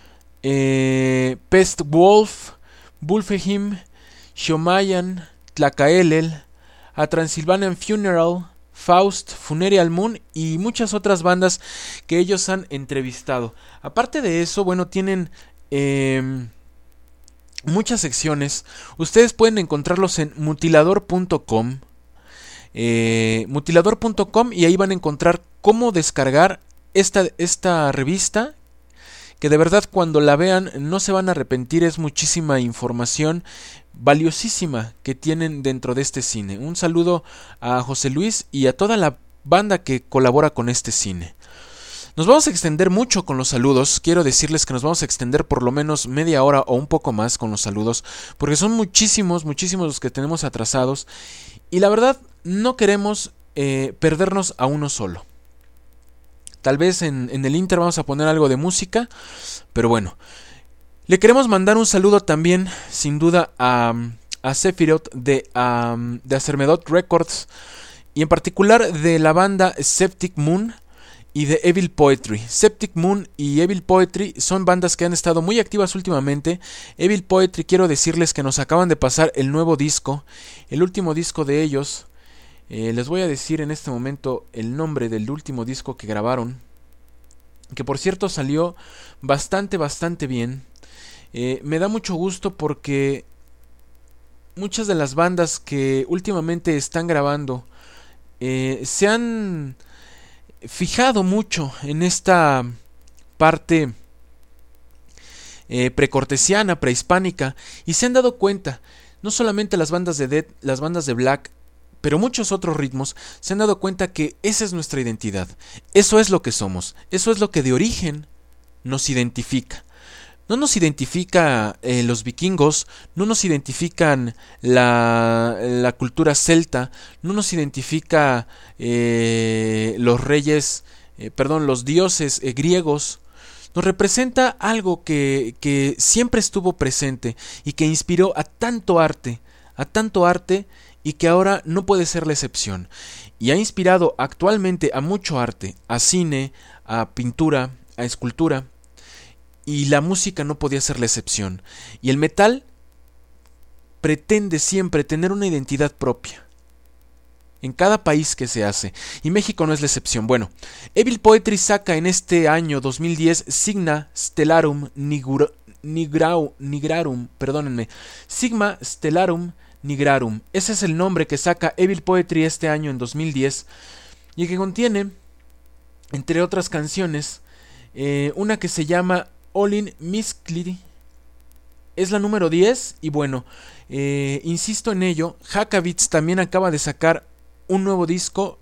Pest Wolf, Bulfehim, Shomayan, Tlacaelel, A Transylvanian Funeral, Faust, Funereal Moon y muchas otras bandas que ellos han entrevistado. Aparte de eso, bueno, tienen muchas secciones. Ustedes pueden encontrarlos en mutilador.com, mutilador.com, y ahí van a encontrar cómo descargar esta revista, que de verdad cuando la vean no se van a arrepentir. Es muchísima información valiosísima que tienen dentro de este cine. Un saludo a José Luis y a toda la banda que colabora con este cine. Nos vamos a extender mucho con los saludos. Quiero decirles que nos vamos a extender por lo menos media hora o un poco más con los saludos, porque son muchísimos los que tenemos atrasados, y la verdad no queremos perdernos a uno solo. Tal vez en el Inter vamos a poner algo de música, pero bueno. Le queremos mandar un saludo también, sin duda, a Sephiroth de Acermedot Records, y en particular de la banda Septic Moon y de Evil Poetry. Septic Moon y Evil Poetry son bandas que han estado muy activas últimamente. Evil Poetry, quiero decirles que nos acaban de pasar el nuevo disco, el último disco de ellos. Les voy a decir en este momento el nombre del último disco que grabaron, que por cierto salió bastante bien. Me da mucho gusto porque muchas de las bandas que últimamente están grabando se han fijado mucho en esta parte precortesiana, prehispánica, y se han dado cuenta, no solamente las bandas de death, las bandas de black, pero muchos otros ritmos, se han dado cuenta que esa es nuestra identidad. Eso es lo que somos, eso es lo que de origen nos identifica. No nos identifica los vikingos, no nos identifican la cultura celta, no nos identifica los dioses griegos, nos representa algo que siempre estuvo presente y que inspiró a tanto arte y que ahora no puede ser la excepción. Y ha inspirado actualmente a mucho arte, a cine, a pintura, a escultura, y la música no podía ser la excepción. Y el metal pretende siempre tener una identidad propia en cada país que se hace, y México no es la excepción. Bueno, Evil Poetry saca en este año 2010 Sigma Stellarum Nigrarum, Sigma Stellarum Nigrarum. Ese es el nombre que saca Evil Poetry este año en 2010, y que contiene, entre otras canciones, una que se llama Olin Misklid. Es la número 10, y bueno, insisto en ello, Hackabits también acaba de sacar un nuevo disco,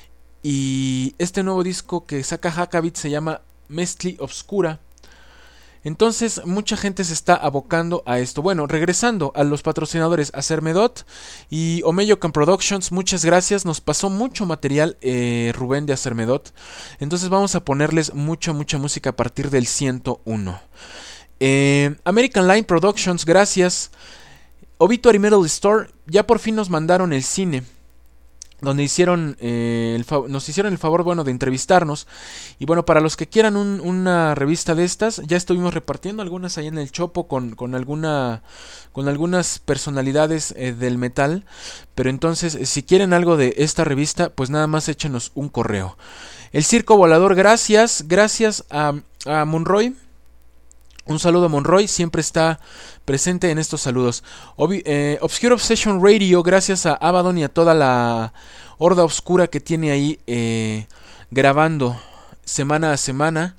y este nuevo disco que saca Hackabits se llama Mestli Obscura. Entonces mucha gente se está abocando a esto. Bueno, regresando a los patrocinadores, Acermedot y Omeyocan Productions, muchas gracias. Nos pasó mucho material Rubén de Acermedot. Entonces vamos a ponerles mucha música a partir del 101. American Line Productions, gracias. Obituary Metal Store, ya por fin nos mandaron el cine, donde nos hicieron el favor, bueno, de entrevistarnos. Y bueno, para los que quieran una revista de estas, ya estuvimos repartiendo algunas ahí en el Chopo con algunas personalidades del metal. Pero entonces, si quieren algo de esta revista, pues nada más échenos un correo. El Circo Volador, gracias a Monroy. Un saludo a Monroy, siempre está presente en estos saludos. Obscure Obsession Radio, gracias a Abaddon y a toda la horda oscura que tiene ahí grabando semana a semana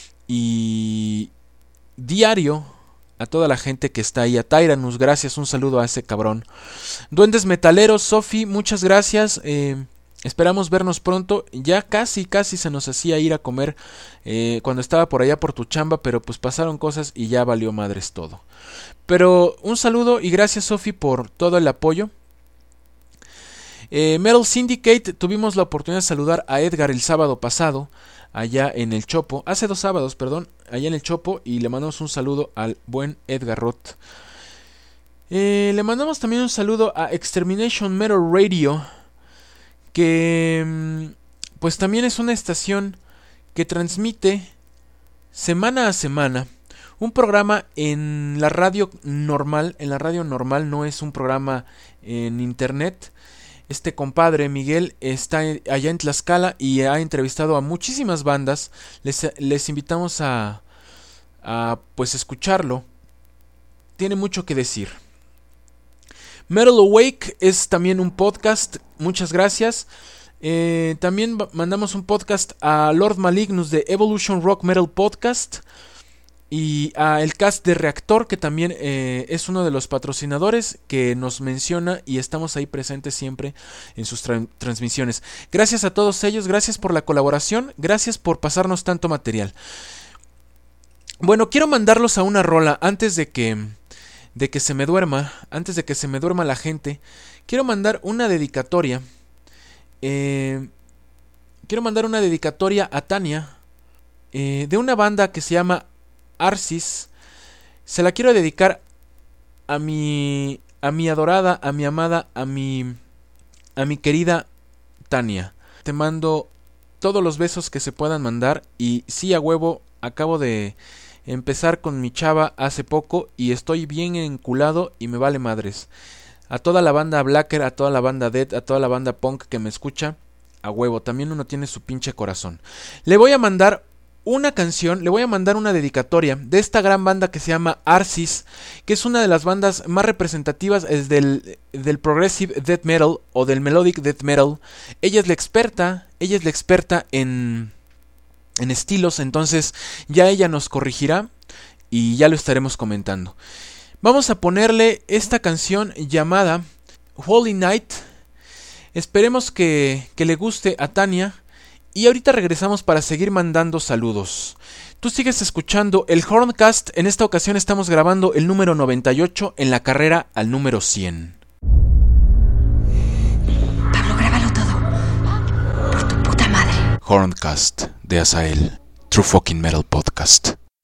y diario. A toda la gente que está ahí, a Tyrannus, gracias, un saludo a ese cabrón. Duendes Metaleros, Sofi, muchas gracias. Esperamos vernos pronto. Ya casi se nos hacía ir a comer cuando estaba por allá por tu chamba, pero pues pasaron cosas y ya valió madres todo. Pero un saludo y gracias, Sofi, por todo el apoyo. Metal Syndicate, tuvimos la oportunidad de saludar a Edgar el sábado pasado, allá en el Chopo, hace 2 sábados, allá en el Chopo, y le mandamos un saludo al buen Edgar Roth. Le mandamos también un saludo a Extermination Metal Radio, que pues también es una estación que transmite semana a semana un programa en la radio normal. En la radio normal, no es un programa en internet. Este compadre Miguel está allá en Tlaxcala y ha entrevistado a muchísimas bandas. Les invitamos a pues escucharlo. Tiene mucho que decir. Metal Awake es también un podcast, muchas gracias. También mandamos un podcast a Lord Malignus de Evolution Rock Metal Podcast y a el cast de Reactor, que también es uno de los patrocinadores que nos menciona y estamos ahí presentes siempre en sus transmisiones. Gracias a todos ellos, gracias por la colaboración, gracias por pasarnos tanto material. Bueno, quiero mandarlos a una rola antes de que se me duerma, la gente. Quiero mandar una dedicatoria. A Tania, de una banda que se llama Arsis. Se la quiero dedicar a mi adorada, a mi amada, a mi querida Tania. Te mando todos los besos que se puedan mandar. Y sí, a huevo, acabo de empezar con mi chava hace poco y estoy bien enculado y me vale madres. A toda la banda Blacker, a toda la banda Dead, a toda la banda Punk que me escucha, a huevo, también uno tiene su pinche corazón. Le voy a mandar una canción, le voy a mandar una dedicatoria de esta gran banda que se llama Arsis, que es una de las bandas más representativas del Progressive Death Metal o del Melodic Death Metal. Ella es la experta en estilos, entonces ya ella nos corregirá y ya lo estaremos comentando. Vamos a ponerle esta canción llamada Holy Night. Esperemos que le guste a Tania y ahorita regresamos para seguir mandando saludos. Tú sigues escuchando el Horncast. En esta ocasión estamos grabando el número 98 en la carrera al número 100. Pablo, grábalo todo. Por tu puta madre. Horncast de Azael, True Fucking Metal Podcast.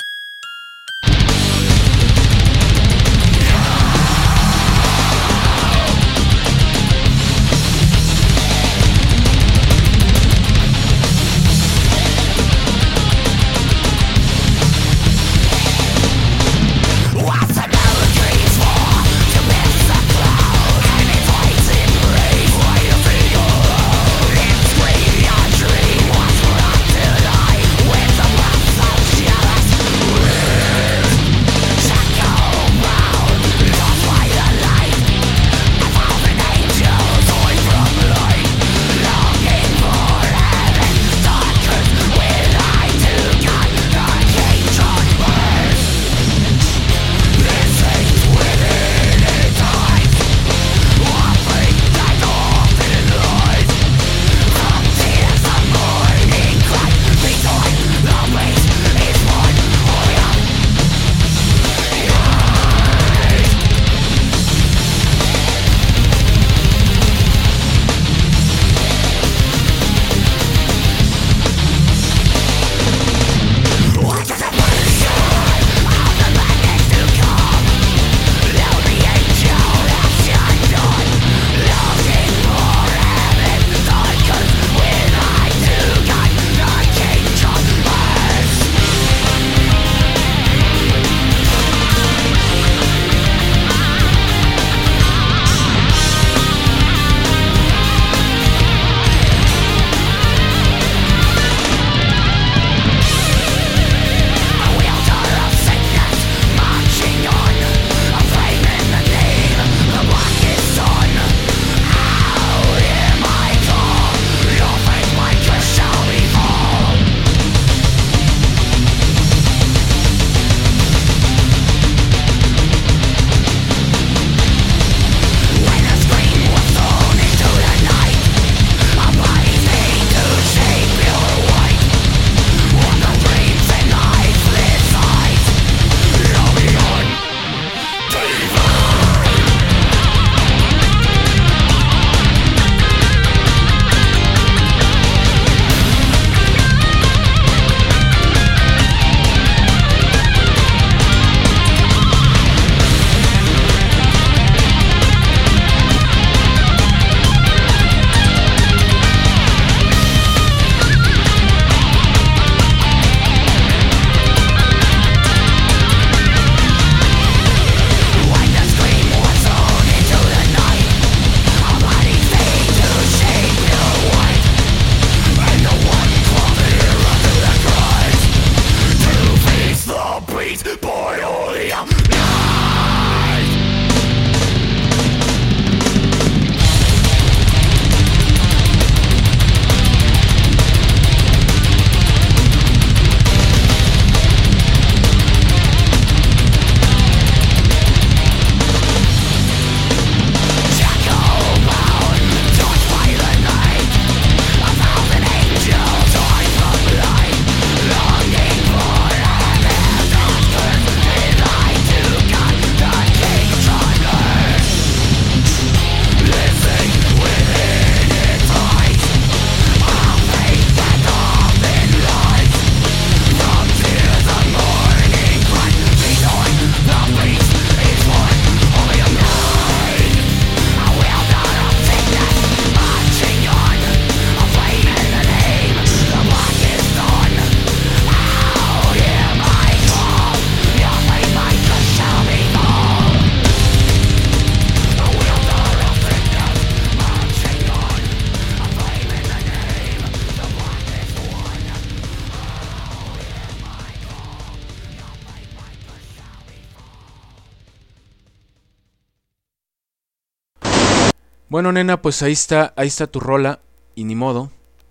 Bueno, nena, pues ahí está tu rola y ni modo.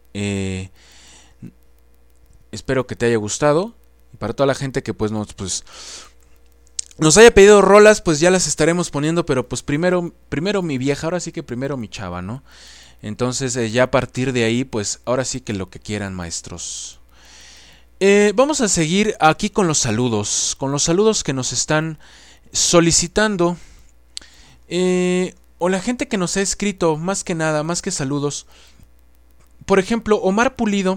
Espero que te haya gustado. Y para toda la gente que pues nos haya pedido rolas, pues ya las estaremos poniendo, pero pues primero mi vieja, ahora sí que primero mi chava, ¿no? Entonces ya a partir de ahí, pues ahora sí que lo que quieran, maestros. Vamos a seguir aquí con los saludos que nos están solicitando. O la gente que nos ha escrito, más que nada, más que saludos. Por ejemplo, Omar Pulido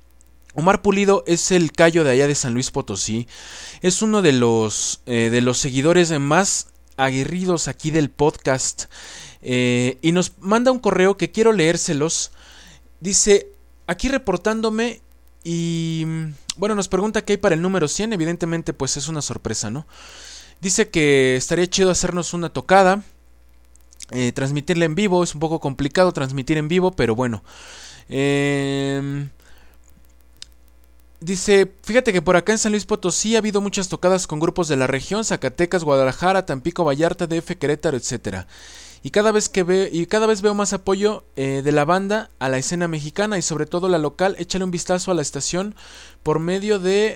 es el Cayo de allá de San Luis Potosí. Es uno de los seguidores más aguerridos aquí del podcast. Y nos manda un correo que quiero leérselos. Dice, aquí reportándome y... Bueno, nos pregunta qué hay para el número 100. Evidentemente, pues es una sorpresa, ¿no? Dice que estaría chido hacernos una tocada. Transmitirla en vivo. Es un poco complicado transmitir en vivo, pero bueno. Dice, fíjate que por acá en San Luis Potosí ha habido muchas tocadas con grupos de la región, Zacatecas, Guadalajara, Tampico, Vallarta, DF, Querétaro, etcétera. Y cada vez veo más apoyo de la banda a la escena mexicana y sobre todo la local. Échale un vistazo a la estación por medio de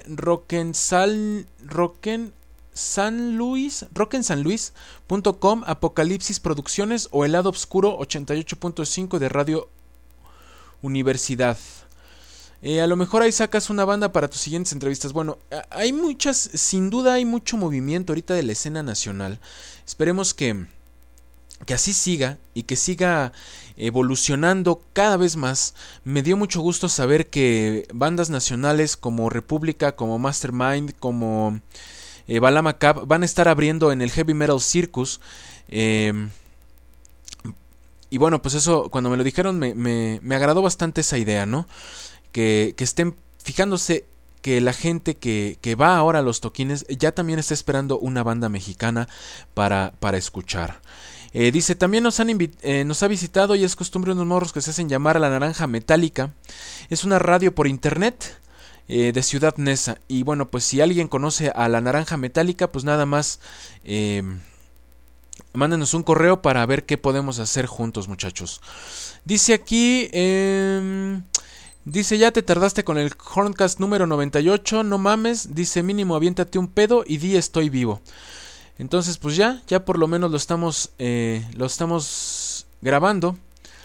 rockensanluis.com, Apocalipsis Producciones o El Lado Oscuro 88.5 de Radio Universidad. A lo mejor ahí sacas una banda para tus siguientes entrevistas. Bueno, hay muchas, sin duda hay mucho movimiento ahorita de la escena nacional. Esperemos que así siga y que siga evolucionando cada vez más. Me dio mucho gusto saber que bandas nacionales como República, como Mastermind, como Balama Cap van a estar abriendo en el Heavy Metal Circus. Y bueno, pues eso, cuando me lo dijeron me agradó bastante esa idea, ¿no? Que estén fijándose que la gente que va ahora a los toquines ya también está esperando una banda mexicana para escuchar. Dice, también nos ha visitado y es costumbre unos morros que se hacen llamar a La Naranja Metálica. Es una radio por internet de Ciudad Neza. Y bueno, pues si alguien conoce a La Naranja Metálica, pues nada más mándenos un correo para ver qué podemos hacer juntos, muchachos. Dice aquí... Dice, ya te tardaste con el Horncast número 98, no mames. Dice, mínimo aviéntate un pedo y di estoy vivo. Entonces pues ya por lo menos lo estamos grabando.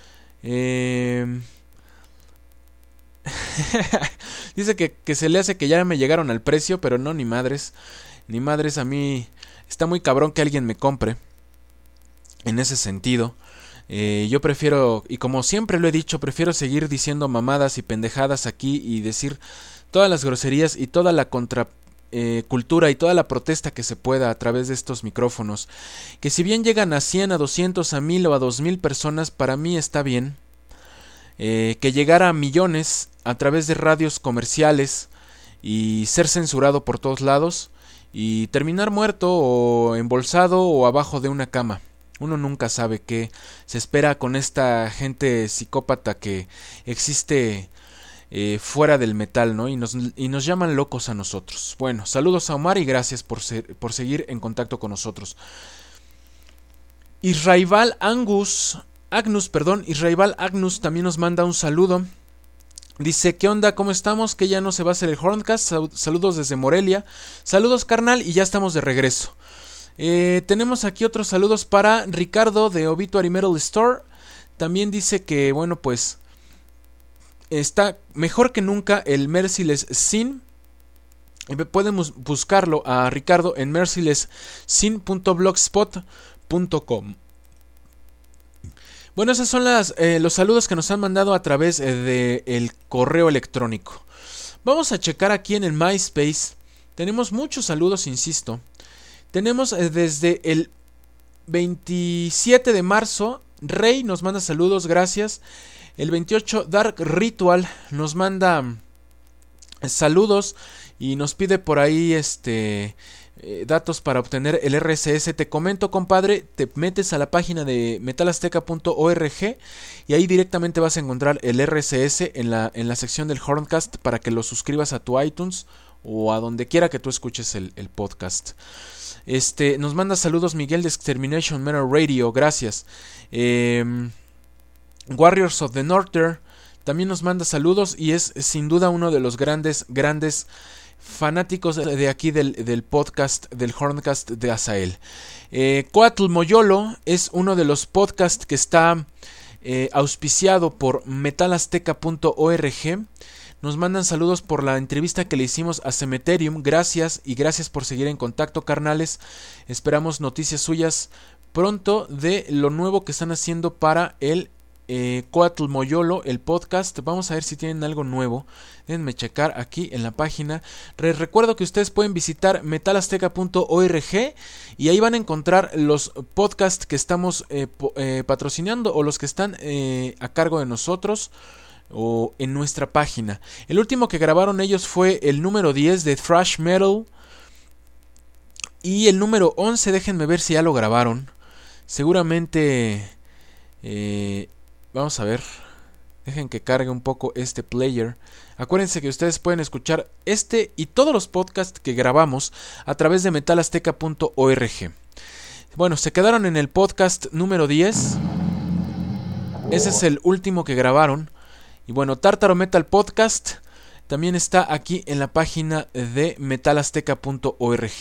Dice que se le hace que ya me llegaron al precio, pero no, ni madres, a mí está muy cabrón que alguien me compre. En ese sentido. Yo prefiero, y como siempre lo he dicho, prefiero seguir diciendo mamadas y pendejadas aquí y decir todas las groserías y toda la contracultura y toda la protesta que se pueda a través de estos micrófonos. Que si bien llegan a 100, a 200, a 1000 o a 2000 personas, para mí está bien. Que llegar a millones a través de radios comerciales y ser censurado por todos lados y terminar muerto o embolsado o abajo de una cama. Uno nunca sabe qué se espera con esta gente psicópata que existe fuera del metal, ¿no? Y nos llaman locos a nosotros. Bueno, saludos a Omar y gracias por seguir en contacto con nosotros. Israel Agnus también nos manda un saludo. Dice, ¿qué onda? ¿Cómo estamos? Que ya no se va a hacer el Horncast. Saludos desde Morelia. Saludos, carnal, y ya estamos de regreso. Tenemos aquí otros saludos para Ricardo de Obituary Metal Store. También dice que, bueno, pues está mejor que nunca el Merciless Sin. Podemos buscarlo a Ricardo en mercilesssin.blogspot.com. Bueno, esos son los saludos que nos han mandado a través del correo electrónico. Vamos a checar aquí en el MySpace. Tenemos muchos saludos, insisto. Tenemos desde el 27 de marzo, Rey nos manda saludos, gracias. El 28, Dark Ritual nos manda saludos y nos pide por ahí datos para obtener el RSS. Te comento, compadre, te metes a la página de metalazteca.org y ahí directamente vas a encontrar el RSS en la sección del Horncast para que lo suscribas a tu iTunes o a donde quiera que tú escuches el podcast. Nos manda saludos Miguel de Extermination Metal Radio, gracias. Warriors of the Norther también nos manda saludos y es sin duda uno de los grandes fanáticos de aquí del podcast, del Horncast de Azael. Coatl Moyolo es uno de los podcasts que está auspiciado por metalazteca.org. Nos mandan saludos por la entrevista que le hicimos a Cemeterium. Gracias y gracias por seguir en contacto, carnales. Esperamos noticias suyas pronto de lo nuevo que están haciendo para el Coatl Moyolo, el podcast. Vamos a ver si tienen algo nuevo. Déjenme checar aquí en la página. Les recuerdo que ustedes pueden visitar metalazteca.org y ahí van a encontrar los podcasts que estamos patrocinando o los que están a cargo de nosotros o en nuestra página. El último que grabaron ellos fue el número 10 de Thrash Metal y el número 11, déjenme ver si ya lo grabaron. Seguramente vamos a ver. Dejen que cargue un poco este player. Acuérdense que ustedes pueden escuchar este y todos los podcasts que grabamos a través de metalazteca.org. Bueno, se quedaron en el podcast número 10. Ese es el último que grabaron. Y bueno, Tártaro Metal Podcast también está aquí en la página de metalazteca.org.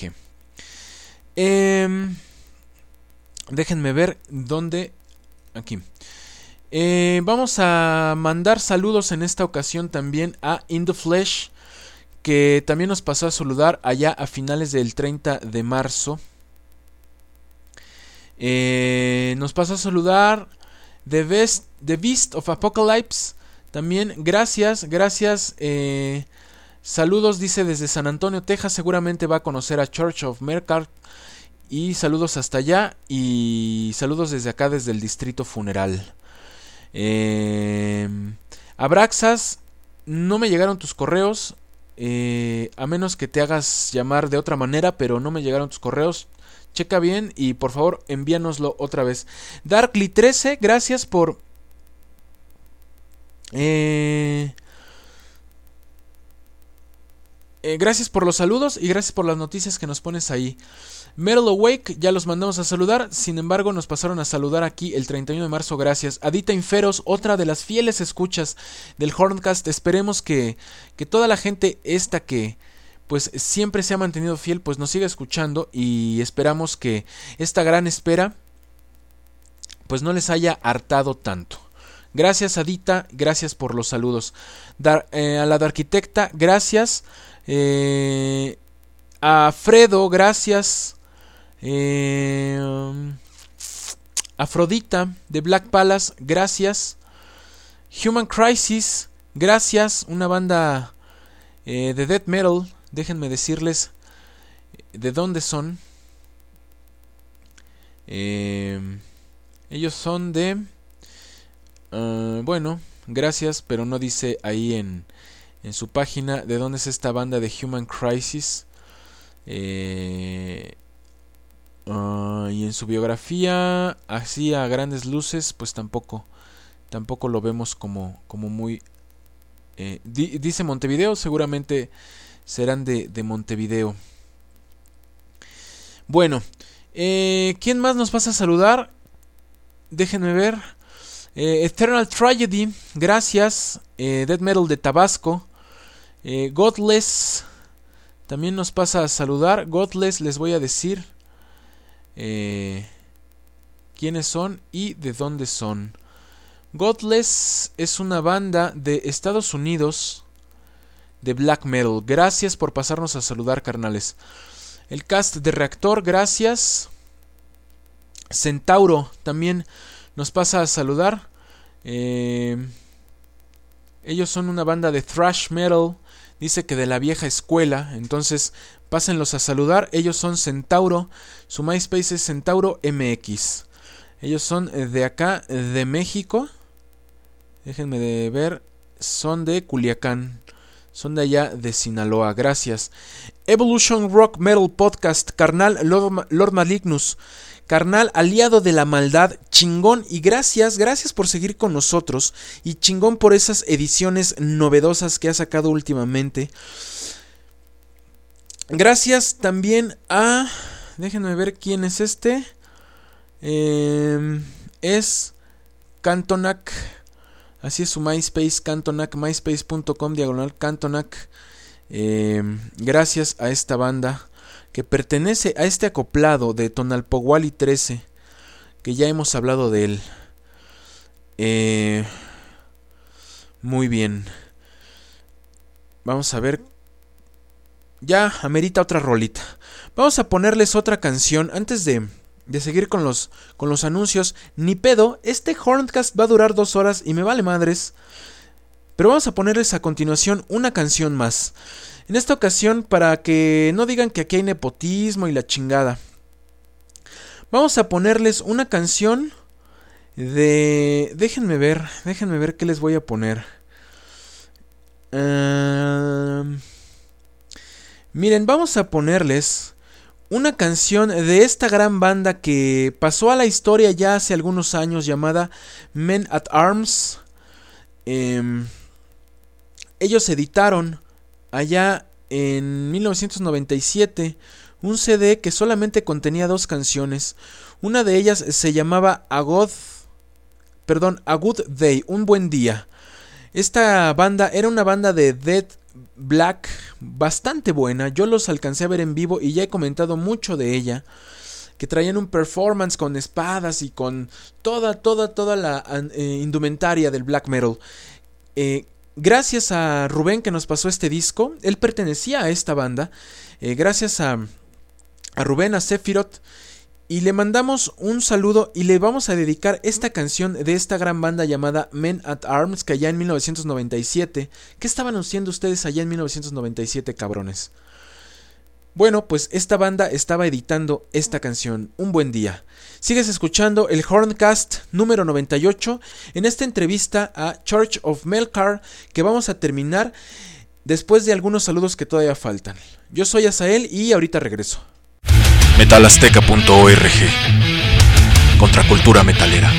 Déjenme ver dónde. Aquí. Vamos a mandar saludos en esta ocasión también a In The Flesh, que también nos pasó a saludar allá a finales del 30 de marzo. Nos pasó a saludar The Beast of Apocalypse. También gracias. Saludos, dice, desde San Antonio, Texas. Seguramente va a conocer a Church of Mercard. Y saludos hasta allá. Y saludos desde acá, desde el Distrito Funeral. Abraxas, no me llegaron tus correos. A menos que te hagas llamar de otra manera, pero no me llegaron tus correos. Checa bien y por favor envíanoslo otra vez. Darkly 13, gracias por... gracias por los saludos y gracias por las noticias que nos pones ahí. Metal Awake, ya los mandamos a saludar. Sin embargo, nos pasaron a saludar aquí el 31 de marzo. Gracias. Adita Inferos, otra de las fieles escuchas del Horncast. Esperemos que toda la gente esta que pues siempre se ha mantenido fiel, pues nos siga escuchando. Y esperamos que esta gran espera pues no les haya hartado tanto. Gracias, Adita, gracias por los saludos. A la Darquitecta, gracias. A Fredo, gracias. Afrodita de Black Palace, gracias. Human Crisis, gracias. Una banda de death metal. Déjenme decirles de dónde son. Ellos son de... bueno, gracias, pero no dice ahí en su página de dónde es esta banda de Human Crisis. Y en su biografía, así a grandes luces, pues tampoco lo vemos como muy... dice Montevideo, seguramente serán de Montevideo. Bueno, ¿quién más nos pasa a saludar? Déjenme ver. Eternal Tragedy, gracias. Death Metal de Tabasco. Godless también nos pasa a saludar. Godless, les voy a decir quiénes son y de dónde son. Godless es una banda de Estados Unidos de black metal. Gracias por pasarnos a saludar, carnales. El cast de Reactor, gracias. Centauro también nos pasa a saludar. Ellos son una banda de thrash metal. Dice que de la vieja escuela. Entonces pásenlos a saludar. Ellos son Centauro. Su MySpace es Centauro MX. Ellos son de acá, de México. Déjenme de ver. Son de Culiacán. Son de allá de Sinaloa. Gracias. Evolution Rock Metal Podcast. Carnal Lord Malignus. Carnal, aliado de la maldad, chingón, y gracias por seguir con nosotros, y chingón por esas ediciones novedosas que ha sacado últimamente. Gracias también a... Déjenme ver quién es este. Es Cantonac. Así es su MySpace, Cantonac, myspace.com/Cantonac. Gracias a esta banda que pertenece a este acoplado de Tonalpohualli 13, que ya hemos hablado de él. Muy bien. Vamos a ver. Ya amerita otra rolita. Vamos a ponerles otra canción antes de seguir con los anuncios. Ni pedo, este Horncast va a durar 2 horas y me vale madres. Pero vamos a ponerles a continuación una canción más. En esta ocasión, para que no digan que aquí hay nepotismo y la chingada, vamos a ponerles una canción de... Déjenme ver qué les voy a poner. Miren, vamos a ponerles una canción de esta gran banda que pasó a la historia ya hace algunos años, llamada Men at Arms. Ellos editaron allá en 1997 un CD que solamente contenía 2 canciones. Una de ellas se llamaba A Good Day, un buen día. Esta banda era una banda de death black bastante buena. Yo los alcancé a ver en vivo y ya he comentado mucho de ella, que traían un performance con espadas y con toda la indumentaria del black metal. Gracias a Rubén que nos pasó este disco. Él pertenecía a esta banda. Gracias a Rubén, a Sephiroth. Y le mandamos un saludo y le vamos a dedicar esta canción de esta gran banda llamada Men at Arms, que allá en 1997... ¿Qué estaban haciendo ustedes allá en 1997, cabrones? Bueno, pues esta banda estaba editando esta canción, Un Buen Día. Sigues escuchando el Horncast número 98 en esta entrevista a Church of Melkar, que vamos a terminar después de algunos saludos que todavía faltan. Yo soy Azael y ahorita regreso. Metalazteca.org. Contracultura metalera.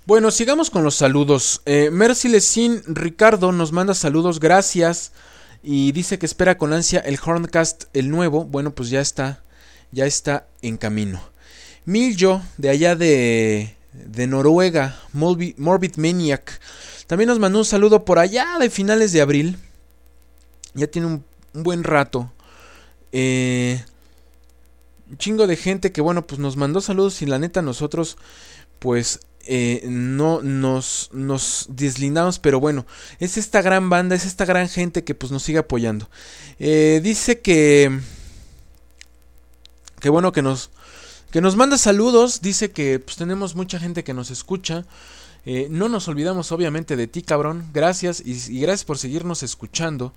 Bueno, sigamos con los saludos. Merciless Sin Ricardo nos manda saludos, gracias. Y dice que espera con ansia el Horncast, el nuevo. Bueno, pues ya está en camino. Miljo, de allá de Noruega, Morbid Maniac, también nos mandó un saludo por allá de finales de abril. Ya tiene un buen rato. Un chingo de gente que, bueno, pues nos mandó saludos y la neta nosotros, pues, no nos deslindamos, pero bueno, es esta gran banda, es esta gran gente que pues nos sigue apoyando. Dice que bueno, que nos manda saludos, dice que pues tenemos mucha gente que nos escucha. No nos olvidamos obviamente de ti, cabrón. Gracias y gracias por seguirnos escuchando.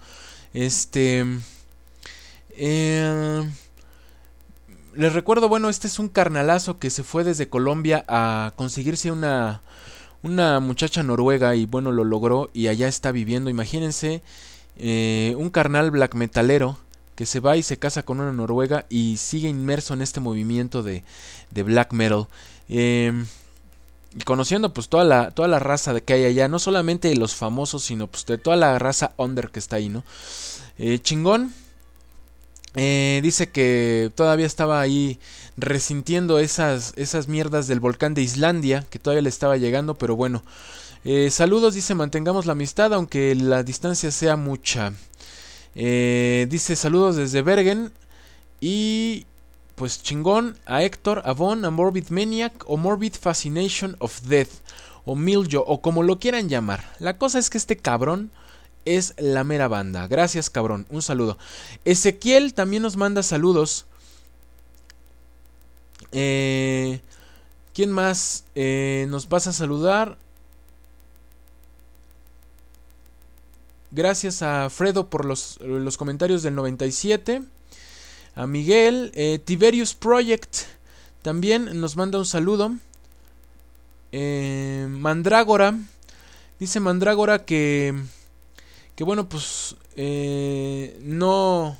Les recuerdo, bueno, este es un carnalazo que se fue desde Colombia a conseguirse una muchacha noruega y bueno, lo logró y allá está viviendo. Imagínense, un carnal black metalero que se va y se casa con una noruega y sigue inmerso en este movimiento de black metal. Y conociendo pues toda la raza de que hay allá, no solamente de los famosos, sino pues de toda la raza under que está ahí, ¿no? Chingón. Dice que todavía estaba ahí resintiendo esas mierdas del volcán de Islandia, que todavía le estaba llegando, pero bueno. Saludos, dice, mantengamos la amistad aunque la distancia sea mucha. Dice saludos desde Bergen. Y pues chingón a Héctor, a Von, a Morbid Maniac o Morbid Fascination of Death o Miljo o como lo quieran llamar. La cosa es que este cabrón es la mera banda. Gracias, cabrón. Un saludo. Ezequiel también nos manda saludos. ¿Quién más nos pasa a saludar? Gracias a Fredo por los comentarios del 97. A Miguel. Tiberius Project también nos manda un saludo. Mandrágora. Dice Mandrágora que bueno, pues no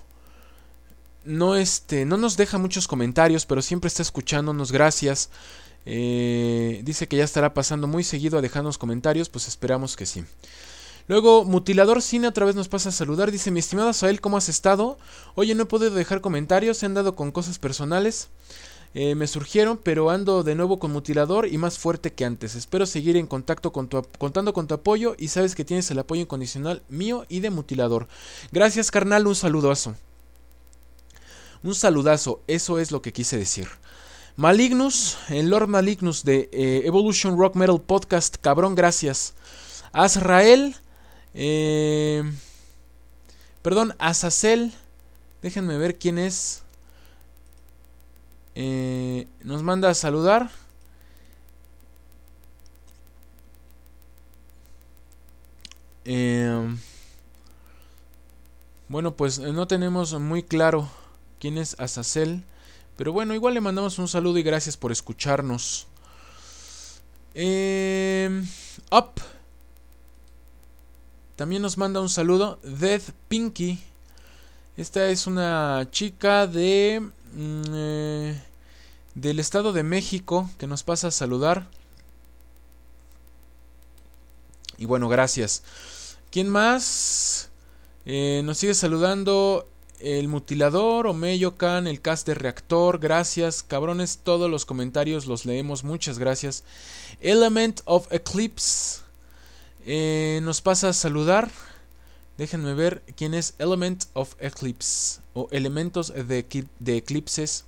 nos deja muchos comentarios, pero siempre está escuchándonos, gracias. Dice que ya estará pasando muy seguido a dejarnos comentarios, pues esperamos que sí. Luego Mutilador Cine otra vez nos pasa a saludar, dice: mi estimado Asael, ¿cómo has estado? Oye, no he podido dejar comentarios, he andado con cosas personales. Me surgieron, pero ando de nuevo con Mutilador y más fuerte que antes. Espero seguir en contacto contando con tu apoyo y sabes que tienes el apoyo incondicional mío y de Mutilador. Gracias, carnal, un saludazo. Un saludazo, eso es lo que quise decir. Malignus, el Lord Malignus de Evolution Rock Metal Podcast, cabrón, gracias. Azrael, Azazel, déjenme ver quién es. Nos manda a saludar. Bueno, pues no tenemos muy claro quién es Azazel, pero bueno, igual le mandamos un saludo y gracias por escucharnos. Up también nos manda un saludo. Death Pinky, esta es una chica del Estado de México que nos pasa a saludar. Y bueno, gracias. ¿Quién más? Nos sigue saludando el Mutilador, Omeyo Khan, el cast de Reactor. Gracias, cabrones. Todos los comentarios los leemos. Muchas gracias. Element of Eclipse nos pasa a saludar. Déjenme ver quién es Element of Eclipse o Elementos de Eclipses.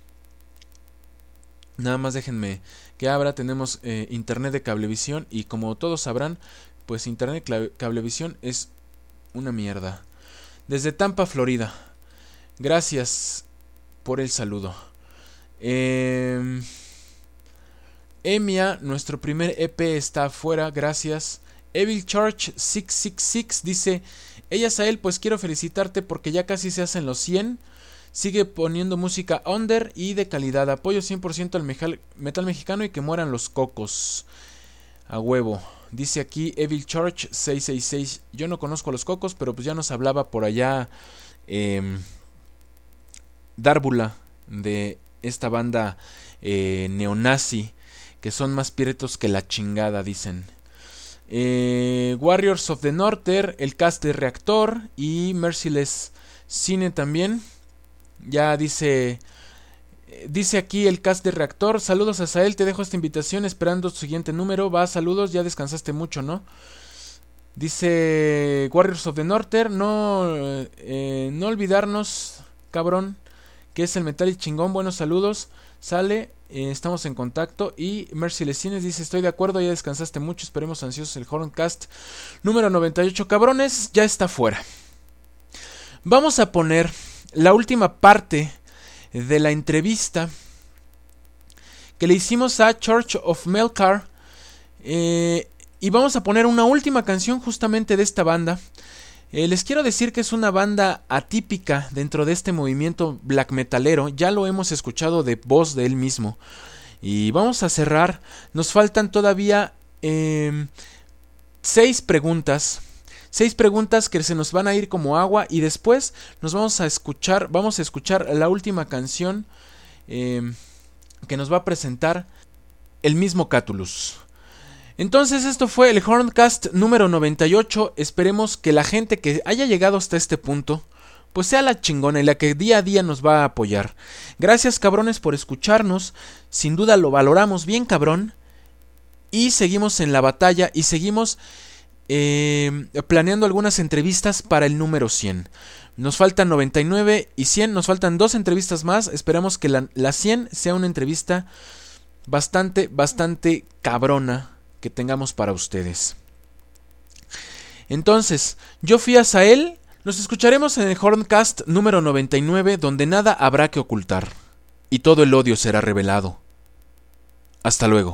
Nada más déjenme que abra. Tenemos internet de Cablevisión y como todos sabrán, pues internet de Cablevisión es una mierda. Desde Tampa, Florida. Gracias por el saludo. Emia, nuestro primer EP está afuera. Gracias. Evil Church 666 dice: ella es a él, pues quiero felicitarte porque ya casi se hacen los 100. Sigue poniendo música under y de calidad. Apoyo 100% al metal mexicano y que mueran los cocos. A huevo. Dice aquí Evil Church 666. Yo no conozco a los cocos, pero pues ya nos hablaba por allá Dárbula de esta banda neonazi que son más prietos que la chingada, dicen. Warriors of the Norther, el cast de Reactor y Merciless Cine también. Ya dice aquí el cast de Reactor: saludos a Sael, te dejo esta invitación esperando tu siguiente número. Va, saludos, ya descansaste mucho, ¿no? Dice Warriors of the Norther: no olvidarnos, cabrón, que es el metal y chingón. Buenos saludos, sale, estamos en contacto. Y Merciless Cines dice: estoy de acuerdo, ya descansaste mucho, esperemos ansiosos el Horncast número 98. Cabrones, ya está fuera. Vamos a poner la última parte de la entrevista que le hicimos a Church of Melkar, y vamos a poner una última canción justamente de esta banda. Les quiero decir que es una banda atípica dentro de este movimiento black metalero. Ya lo hemos escuchado de voz de él mismo. Y vamos a cerrar. Nos faltan todavía 6 preguntas. 6 preguntas que se nos van a ir como agua. Y después nos vamos a escuchar la última canción que nos va a presentar el mismo Catullus. Entonces esto fue el Horncast número 98. Esperemos que la gente que haya llegado hasta este punto pues sea la chingona y la que día a día nos va a apoyar. Gracias, cabrones, por escucharnos. Sin duda lo valoramos bien, cabrón. Y seguimos en la batalla y seguimos planeando algunas entrevistas para el número 100. Nos faltan 99 y 100, nos faltan 2 entrevistas más. Esperamos que la 100 sea una entrevista bastante cabrona que tengamos para ustedes. Entonces, yo fui a Sael. Nos escucharemos en el Horncast número 99, donde nada habrá que ocultar y todo el odio será revelado. Hasta luego.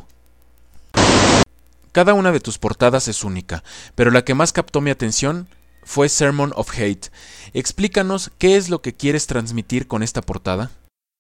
Cada una de tus portadas es única, pero la que más captó mi atención fue Sermon of Hate. Explícanos qué es lo que quieres transmitir con esta portada.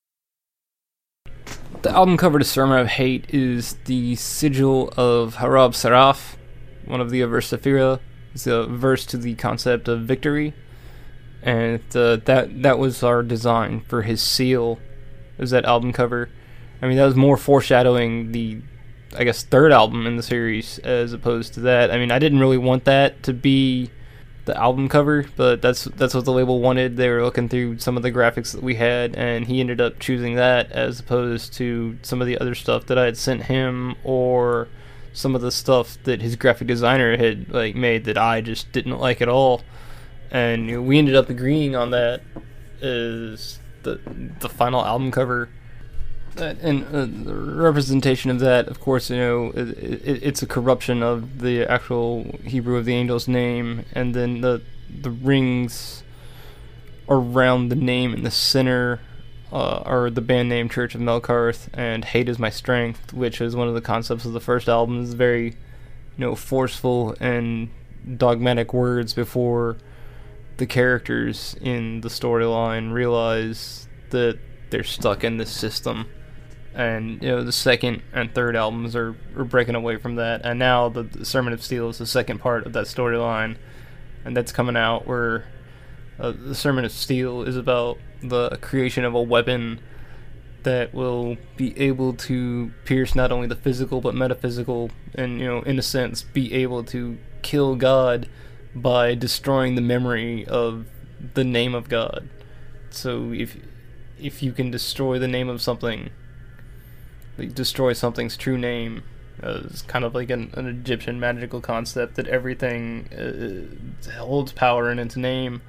The album cover to Sermon of Hate is the sigil of Harab Saraf, one of the Aversifera. It's a verse to the concept of victory, and that was our design for his seal. Is that album cover? I mean, that was more foreshadowing the, I guess, 3rd album in the series as opposed to that. I mean, I didn't really want that to be the album cover, but that's what the label wanted. They were looking through some of the graphics that we had, and he ended up choosing that as opposed to some of the other stuff that I had sent him, or some of the stuff that his graphic designer had made that I just didn't like at all. And we ended up agreeing on that as the final album cover. And the representation of that, of course, it's a corruption of the actual Hebrew of the angel's name, and then the rings around the name in the center are the band name Church of Melkarth, and Hate is My Strength, which is one of the concepts of the first album. It's very, forceful and dogmatic words before the characters in the storyline realize that they're stuck in this system. And the 2nd and 3rd albums are breaking away from that, and now the Sermon of Steel is the second part of that storyline, and that's coming out, where the Sermon of Steel is about the creation of a weapon that will be able to pierce not only the physical but metaphysical, and in a sense be able to kill God by destroying the memory of the name of God. So if you can destroy the name of something, destroy something's true name. It's kind of like an Egyptian magical concept that everything holds power in its name.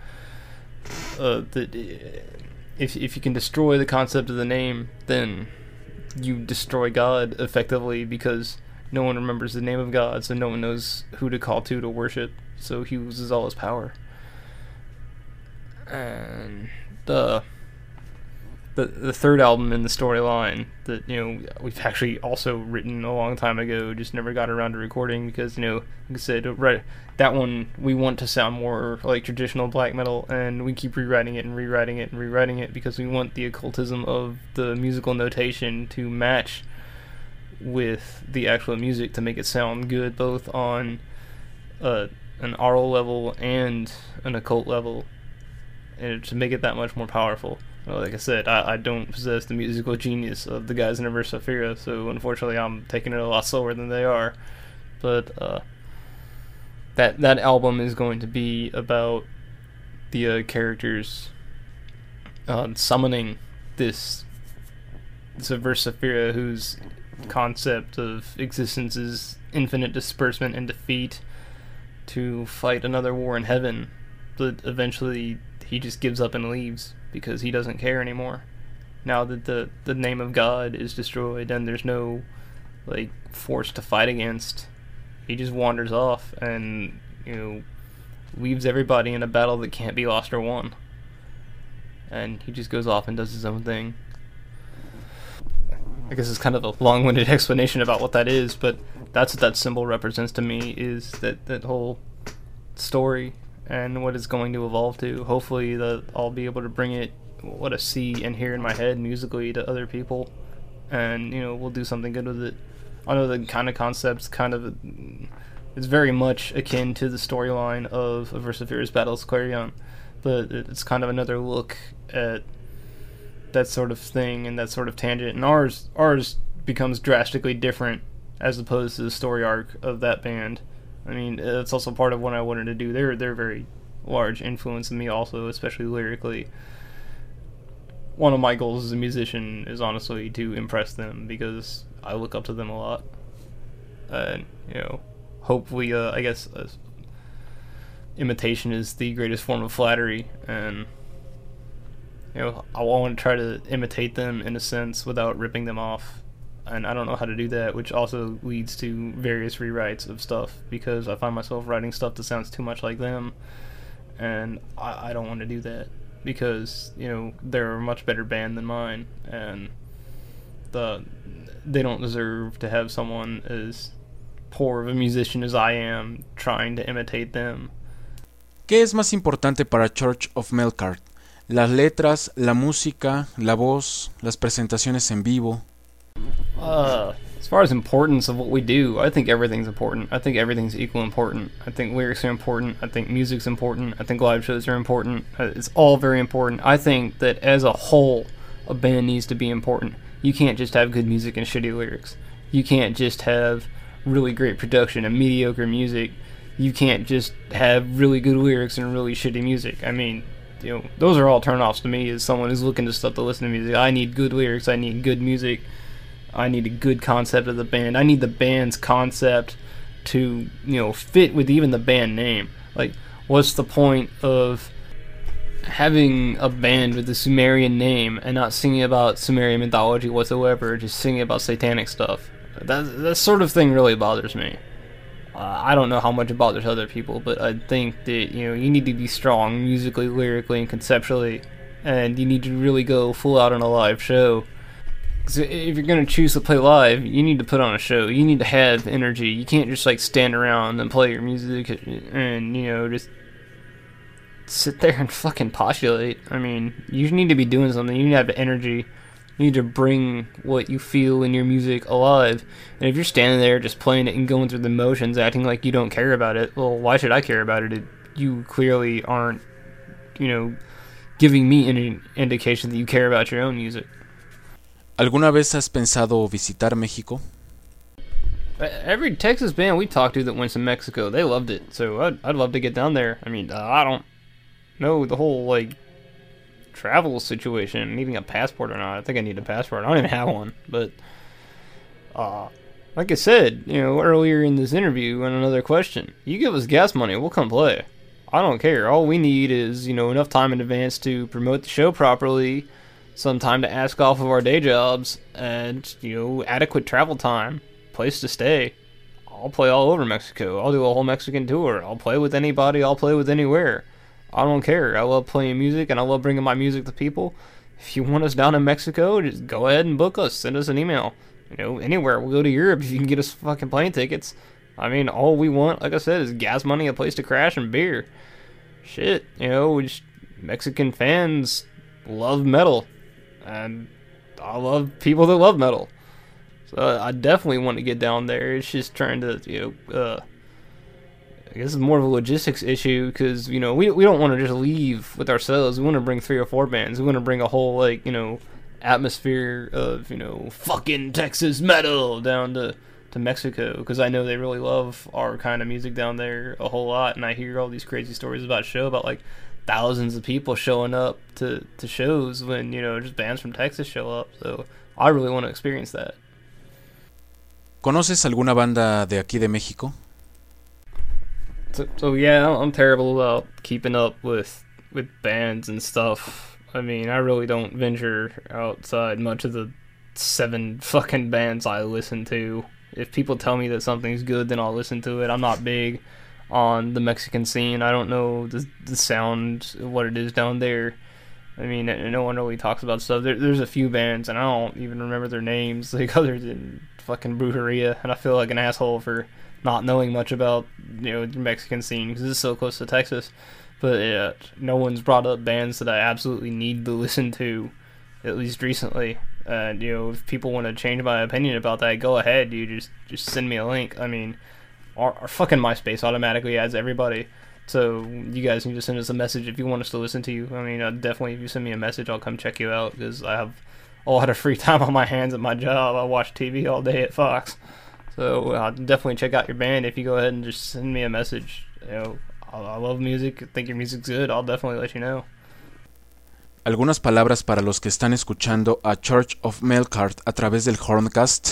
That if you can destroy the concept of the name, then you destroy God effectively, because no one remembers the name of God, so no one knows who to call to worship, so he loses all his power. And the 3rd album in the storyline that we've actually also written a long time ago, just never got around to recording because like I said, right, that one we want to sound more like traditional black metal, and we keep rewriting it because we want the occultism of the musical notation to match with the actual music to make it sound good, both on an aural level and an occult level, and to make it that much more powerful. Well, like I said, I don't possess the musical genius of the guys in Aversa Zafira, so unfortunately I'm taking it a lot slower than they are. But that album is going to be about the characters summoning this Aversa Zafira, whose concept of existence is infinite disbursement and defeat, to fight another war in heaven. But eventually he just gives up and leaves because he doesn't care anymore. Now that the name of God is destroyed and there's no like force to fight against, he just wanders off and, you know, leaves everybody in a battle that can't be lost or won. And he just goes off and does his own thing. I guess it's kind of a long-winded explanation about what that is, but that's what that symbol represents to me, is that whole story and what it's going to evolve to. Hopefully I'll be able to bring it, what I see and hear in my head musically, to other people, and, you know, we'll do something good with it. I know the kind of concept's it's very much akin to the storyline of Aversa Zafira's Battles Clarion, but it's kind of another look at that sort of thing and that sort of tangent, and ours becomes drastically different as opposed to the story arc of that band. I mean, that's also part of what I wanted to do. They're very large influence in me also, especially lyrically. One of my goals as a musician is honestly to impress them, because I look up to them a lot. And, you know, hopefully, I guess, imitation is the greatest form of flattery, and, you know, I want to try to imitate them in a sense without ripping them off. And I don't know how to do that, which also leads to various rewrites of stuff, because I find myself writing stuff that sounds too much like them, and I don't want to do that, because, you know, they're a much better band than mine, and they don't deserve to have someone as poor of a musician as I am trying to imitate them. ¿Qué es más importante para Church of Melkart? ¿Las letras, la música, la voz, las presentaciones en vivo? As far as importance of what we do, I think everything's important. I think everything's equal important. I think lyrics are important. I think music's important. I think live shows are important. It's all very important. I think that as a whole, a band needs to be important. You can't just have good music and shitty lyrics. You can't just have really great production and mediocre music. You can't just have really good lyrics and really shitty music. I mean, you know, those are all turnoffs to me as someone who's looking to stuff to listen to music. I need good lyrics. I need good music. I need a good concept of the band. I need the band's concept to, you know, fit with even the band name. Like, what's the point of having a band with a Sumerian name and not singing about Sumerian mythology whatsoever, just singing about satanic stuff? That sort of thing really bothers me. I don't know how much it bothers other people, but I think that, you know, you need to be strong musically, lyrically, and conceptually, and you need to really go full out on a live show. So if you're going to choose to play live, you need to put on a show. You need to have energy. You can't just, like, stand around and play your music and, you know, just sit there and fucking postulate. I mean, you need to be doing something. You need to have energy. You need to bring what you feel in your music alive. And if you're standing there just playing it and going through the motions, acting like you don't care about it, well, why should I care about it? You clearly aren't, you know, giving me any indication that you care about your own music. ¿Alguna vez has pensado visitar México? Every Texas band we talked to that went to Mexico, they loved it. So I'd love to get down there. I mean, I don't know the whole, like, travel situation, needing a passport or not. I think I need a passport. I don't even have one. But, like I said, you know, earlier in this interview on another question, you give us gas money, we'll come play. I don't care. All we need is, you know, enough time in advance to promote the show properly, some time to ask off of our day jobs, and, you know, adequate travel time, place to stay. I'll play all over Mexico. I'll do a whole Mexican tour. I'll play with anybody. I'll play with anywhere. I don't care. I love playing music, and I love bringing my music to people. If you want us down in Mexico, just go ahead and book us. Send us an email. You know, anywhere. We'll go to Europe if you can get us fucking plane tickets. I mean, all we want, like I said, is gas money, a place to crash, and beer. Shit, you know, just Mexican fans love metal. And I love people that love metal. So I definitely want to get down there. It's just trying to, you know, I guess it's more of a logistics issue because, you know, we don't want to just leave with ourselves. We want to bring 3 or 4 bands. We want to bring a whole, like, you know, atmosphere of, you know, fucking Texas metal down to Mexico, because I know they really love our kind of music down there a whole lot, and I hear all these crazy stories about like thousands of people showing up to shows when, you know, just bands from Texas show up. So I really want to experience that. ¿Conoces alguna banda de aquí de México? So yeah, I'm terrible about keeping up with bands and stuff. I mean, I really don't venture outside much of the 7 fucking bands I listen to. If people tell me that something's good, then I'll listen to it. I'm not big on the Mexican scene. I don't know the sound, what it is down there. I mean, no one really talks about stuff. There's a few bands, and I don't even remember their names, like, other than fucking Brujeria, and I feel like an asshole for not knowing much about, you know, the Mexican scene, because it's so close to Texas. But yeah, no one's brought up bands that I absolutely need to listen to, at least recently. And, you know, if people want to change my opinion about that, go ahead, dude. Just send me a link. I mean, our fucking MySpace automatically adds everybody. So you guys can just send us a message if you want us to listen to you. I mean, definitely, if you send me a message, I'll come check you out, because I have a lot of free time on my hands at my job. I watch TV all day at Fox. So definitely check out your band if you go ahead and just send me a message. You know, I love music. I think your music's good. I'll definitely let you know. Algunas palabras para los que están escuchando a Church of Melkart a través del Horncast.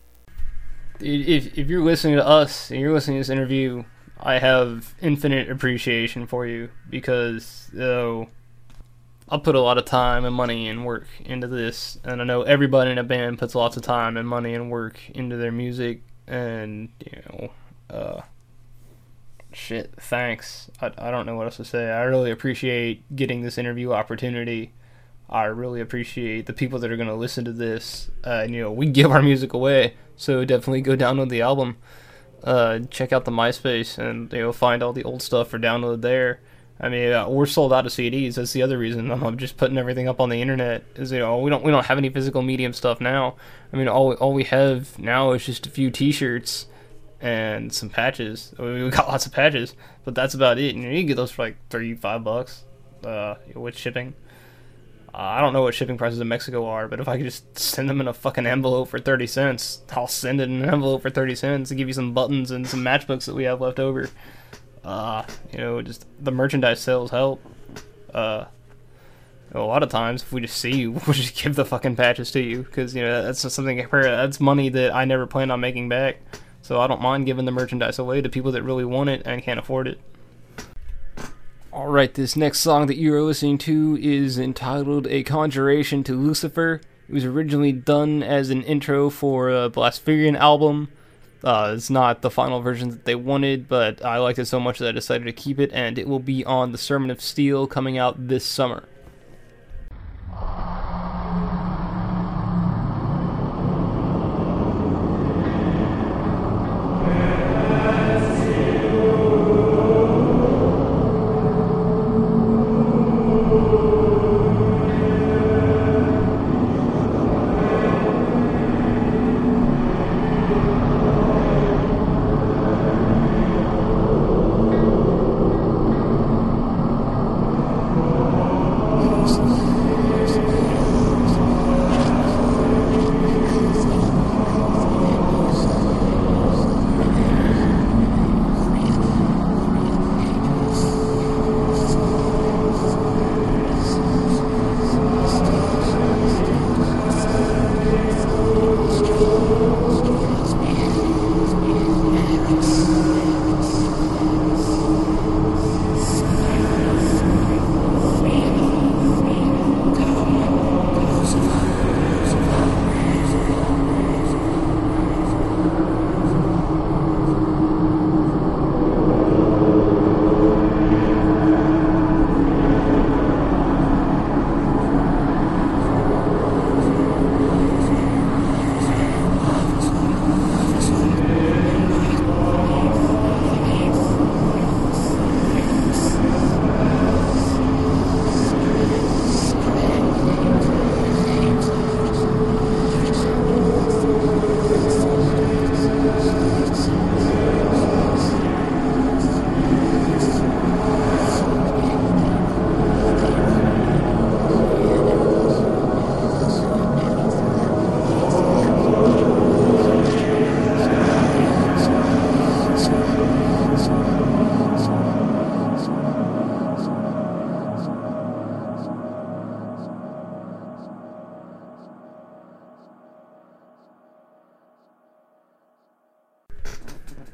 If you're listening to us and you're listening to this interview, I have infinite appreciation for you, because, you know, I put a lot of time and money and work into this, and I know everybody in a band puts lots of time and money and work into their music, and, you know, shit, thanks. I don't know what else to say. I really appreciate getting this interview opportunity. I really appreciate the people that are going to listen to this. And, you know, we give our music away, so definitely go download the album. Check out the MySpace, and, you know, find all the old stuff for download there. I mean, we're sold out of CDs. That's the other reason I'm just putting everything up on the internet. Is, you know, we don't have any physical medium stuff now. I mean, all we have now is just a few T-shirts and some patches. I mean, we got lots of patches, but that's about it. And you can get those for like $35 with shipping. I don't know what shipping prices in Mexico are, but if I could just send them in a fucking envelope for 30 cents, I'll send it in an envelope for 30 cents and give you some buttons and some matchbooks that we have left over. You know, just the merchandise sales help. A lot of times, if we just see you, we'll just give the fucking patches to you, because, you know, that's something, that's money that I never plan on making back. So I don't mind giving the merchandise away to people that really want it and can't afford it. Alright, this next song that you are listening to is entitled A Conjuration to Lucifer. It was originally done as an intro for a Blaspherian album. It's not the final version that they wanted, but I liked it so much that I decided to keep it, and it will be on The Sermon of Steel coming out this summer.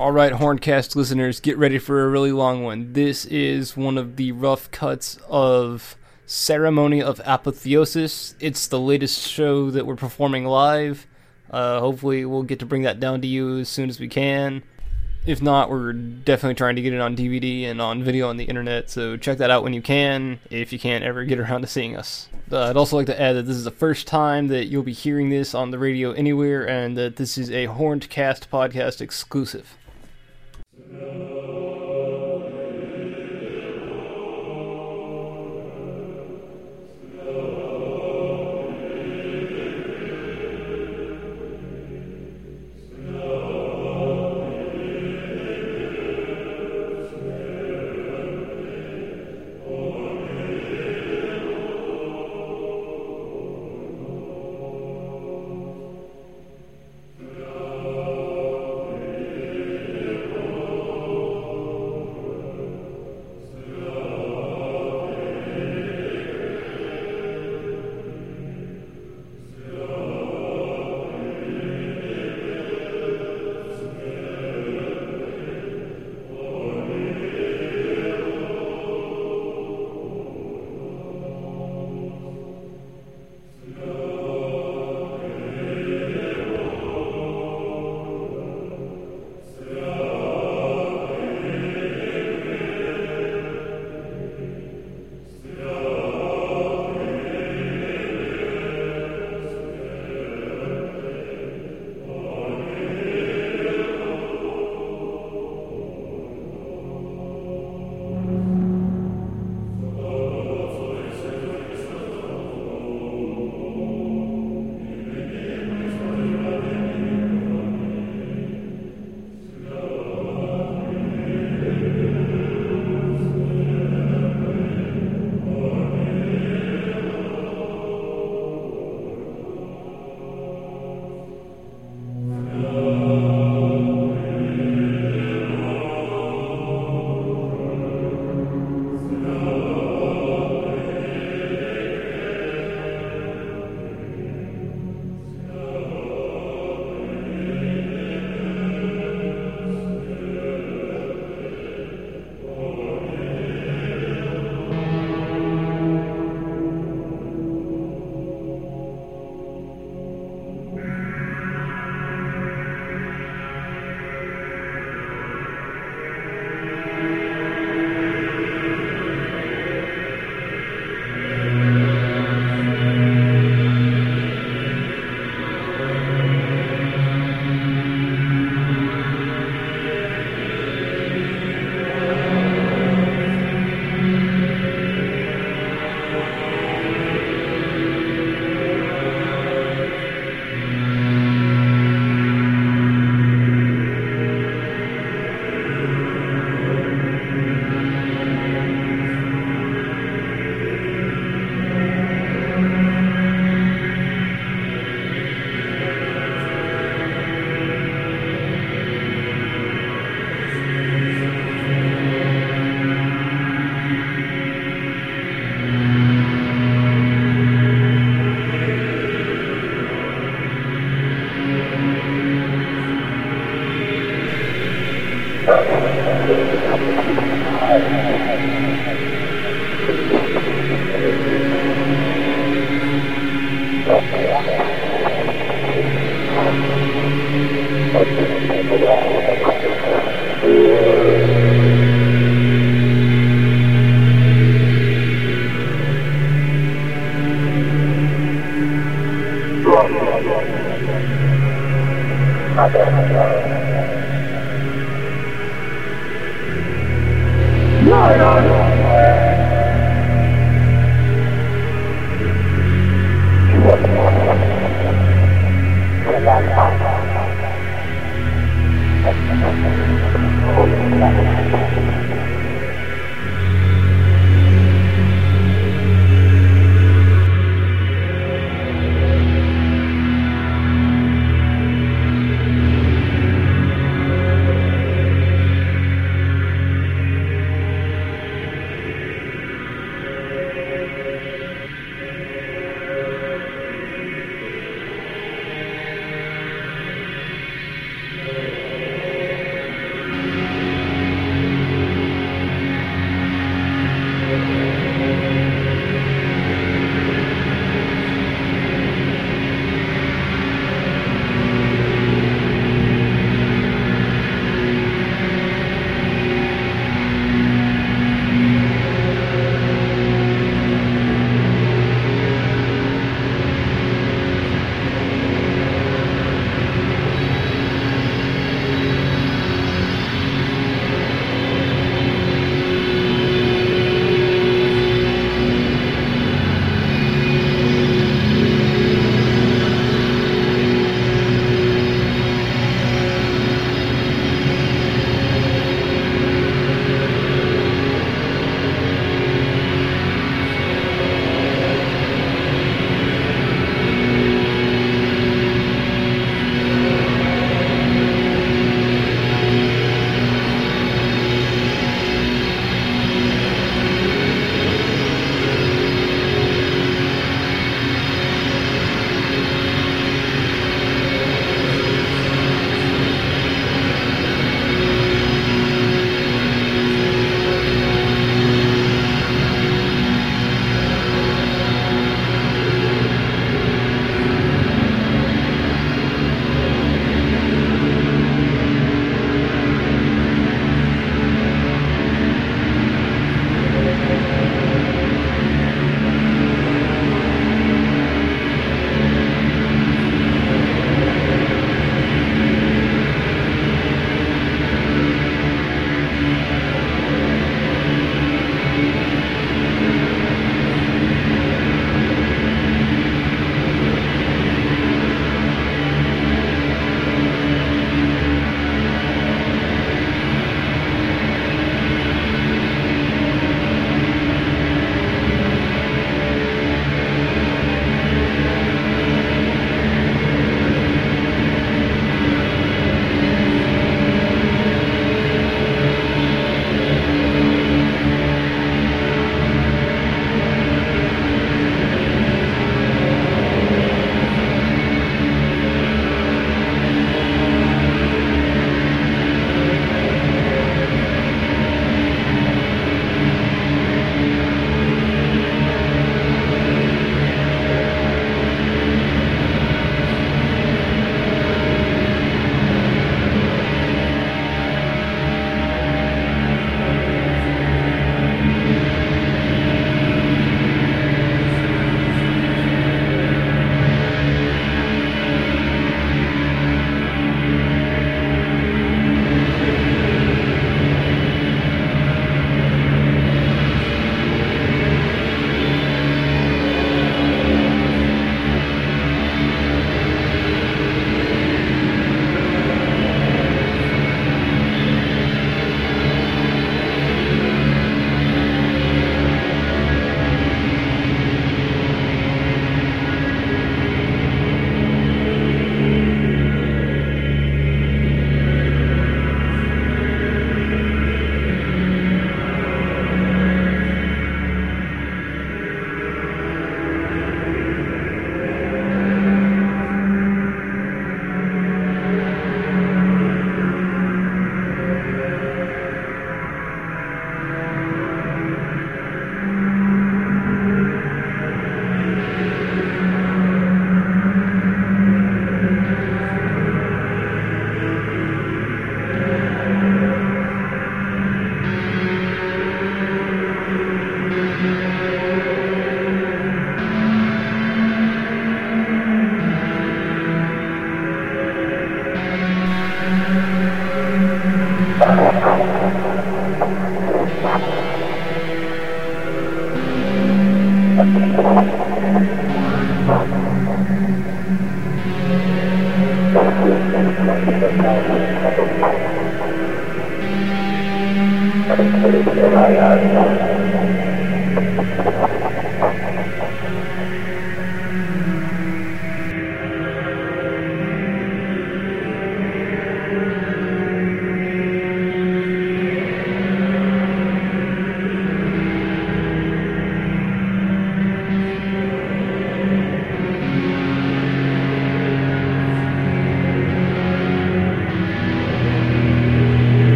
Alright, Horncast listeners, get ready for a really long one. This is one of the rough cuts of Ceremony of Apotheosis. It's the latest show that we're performing live. Hopefully we'll get to bring that down to you as soon as we can. If not, we're definitely trying to get it on DVD and on video on the internet, so check that out when you can, if you can't ever get around to seeing us. I'd also like to add that this is the first time that you'll be hearing this on the radio anywhere, and that this is a Horncast podcast exclusive.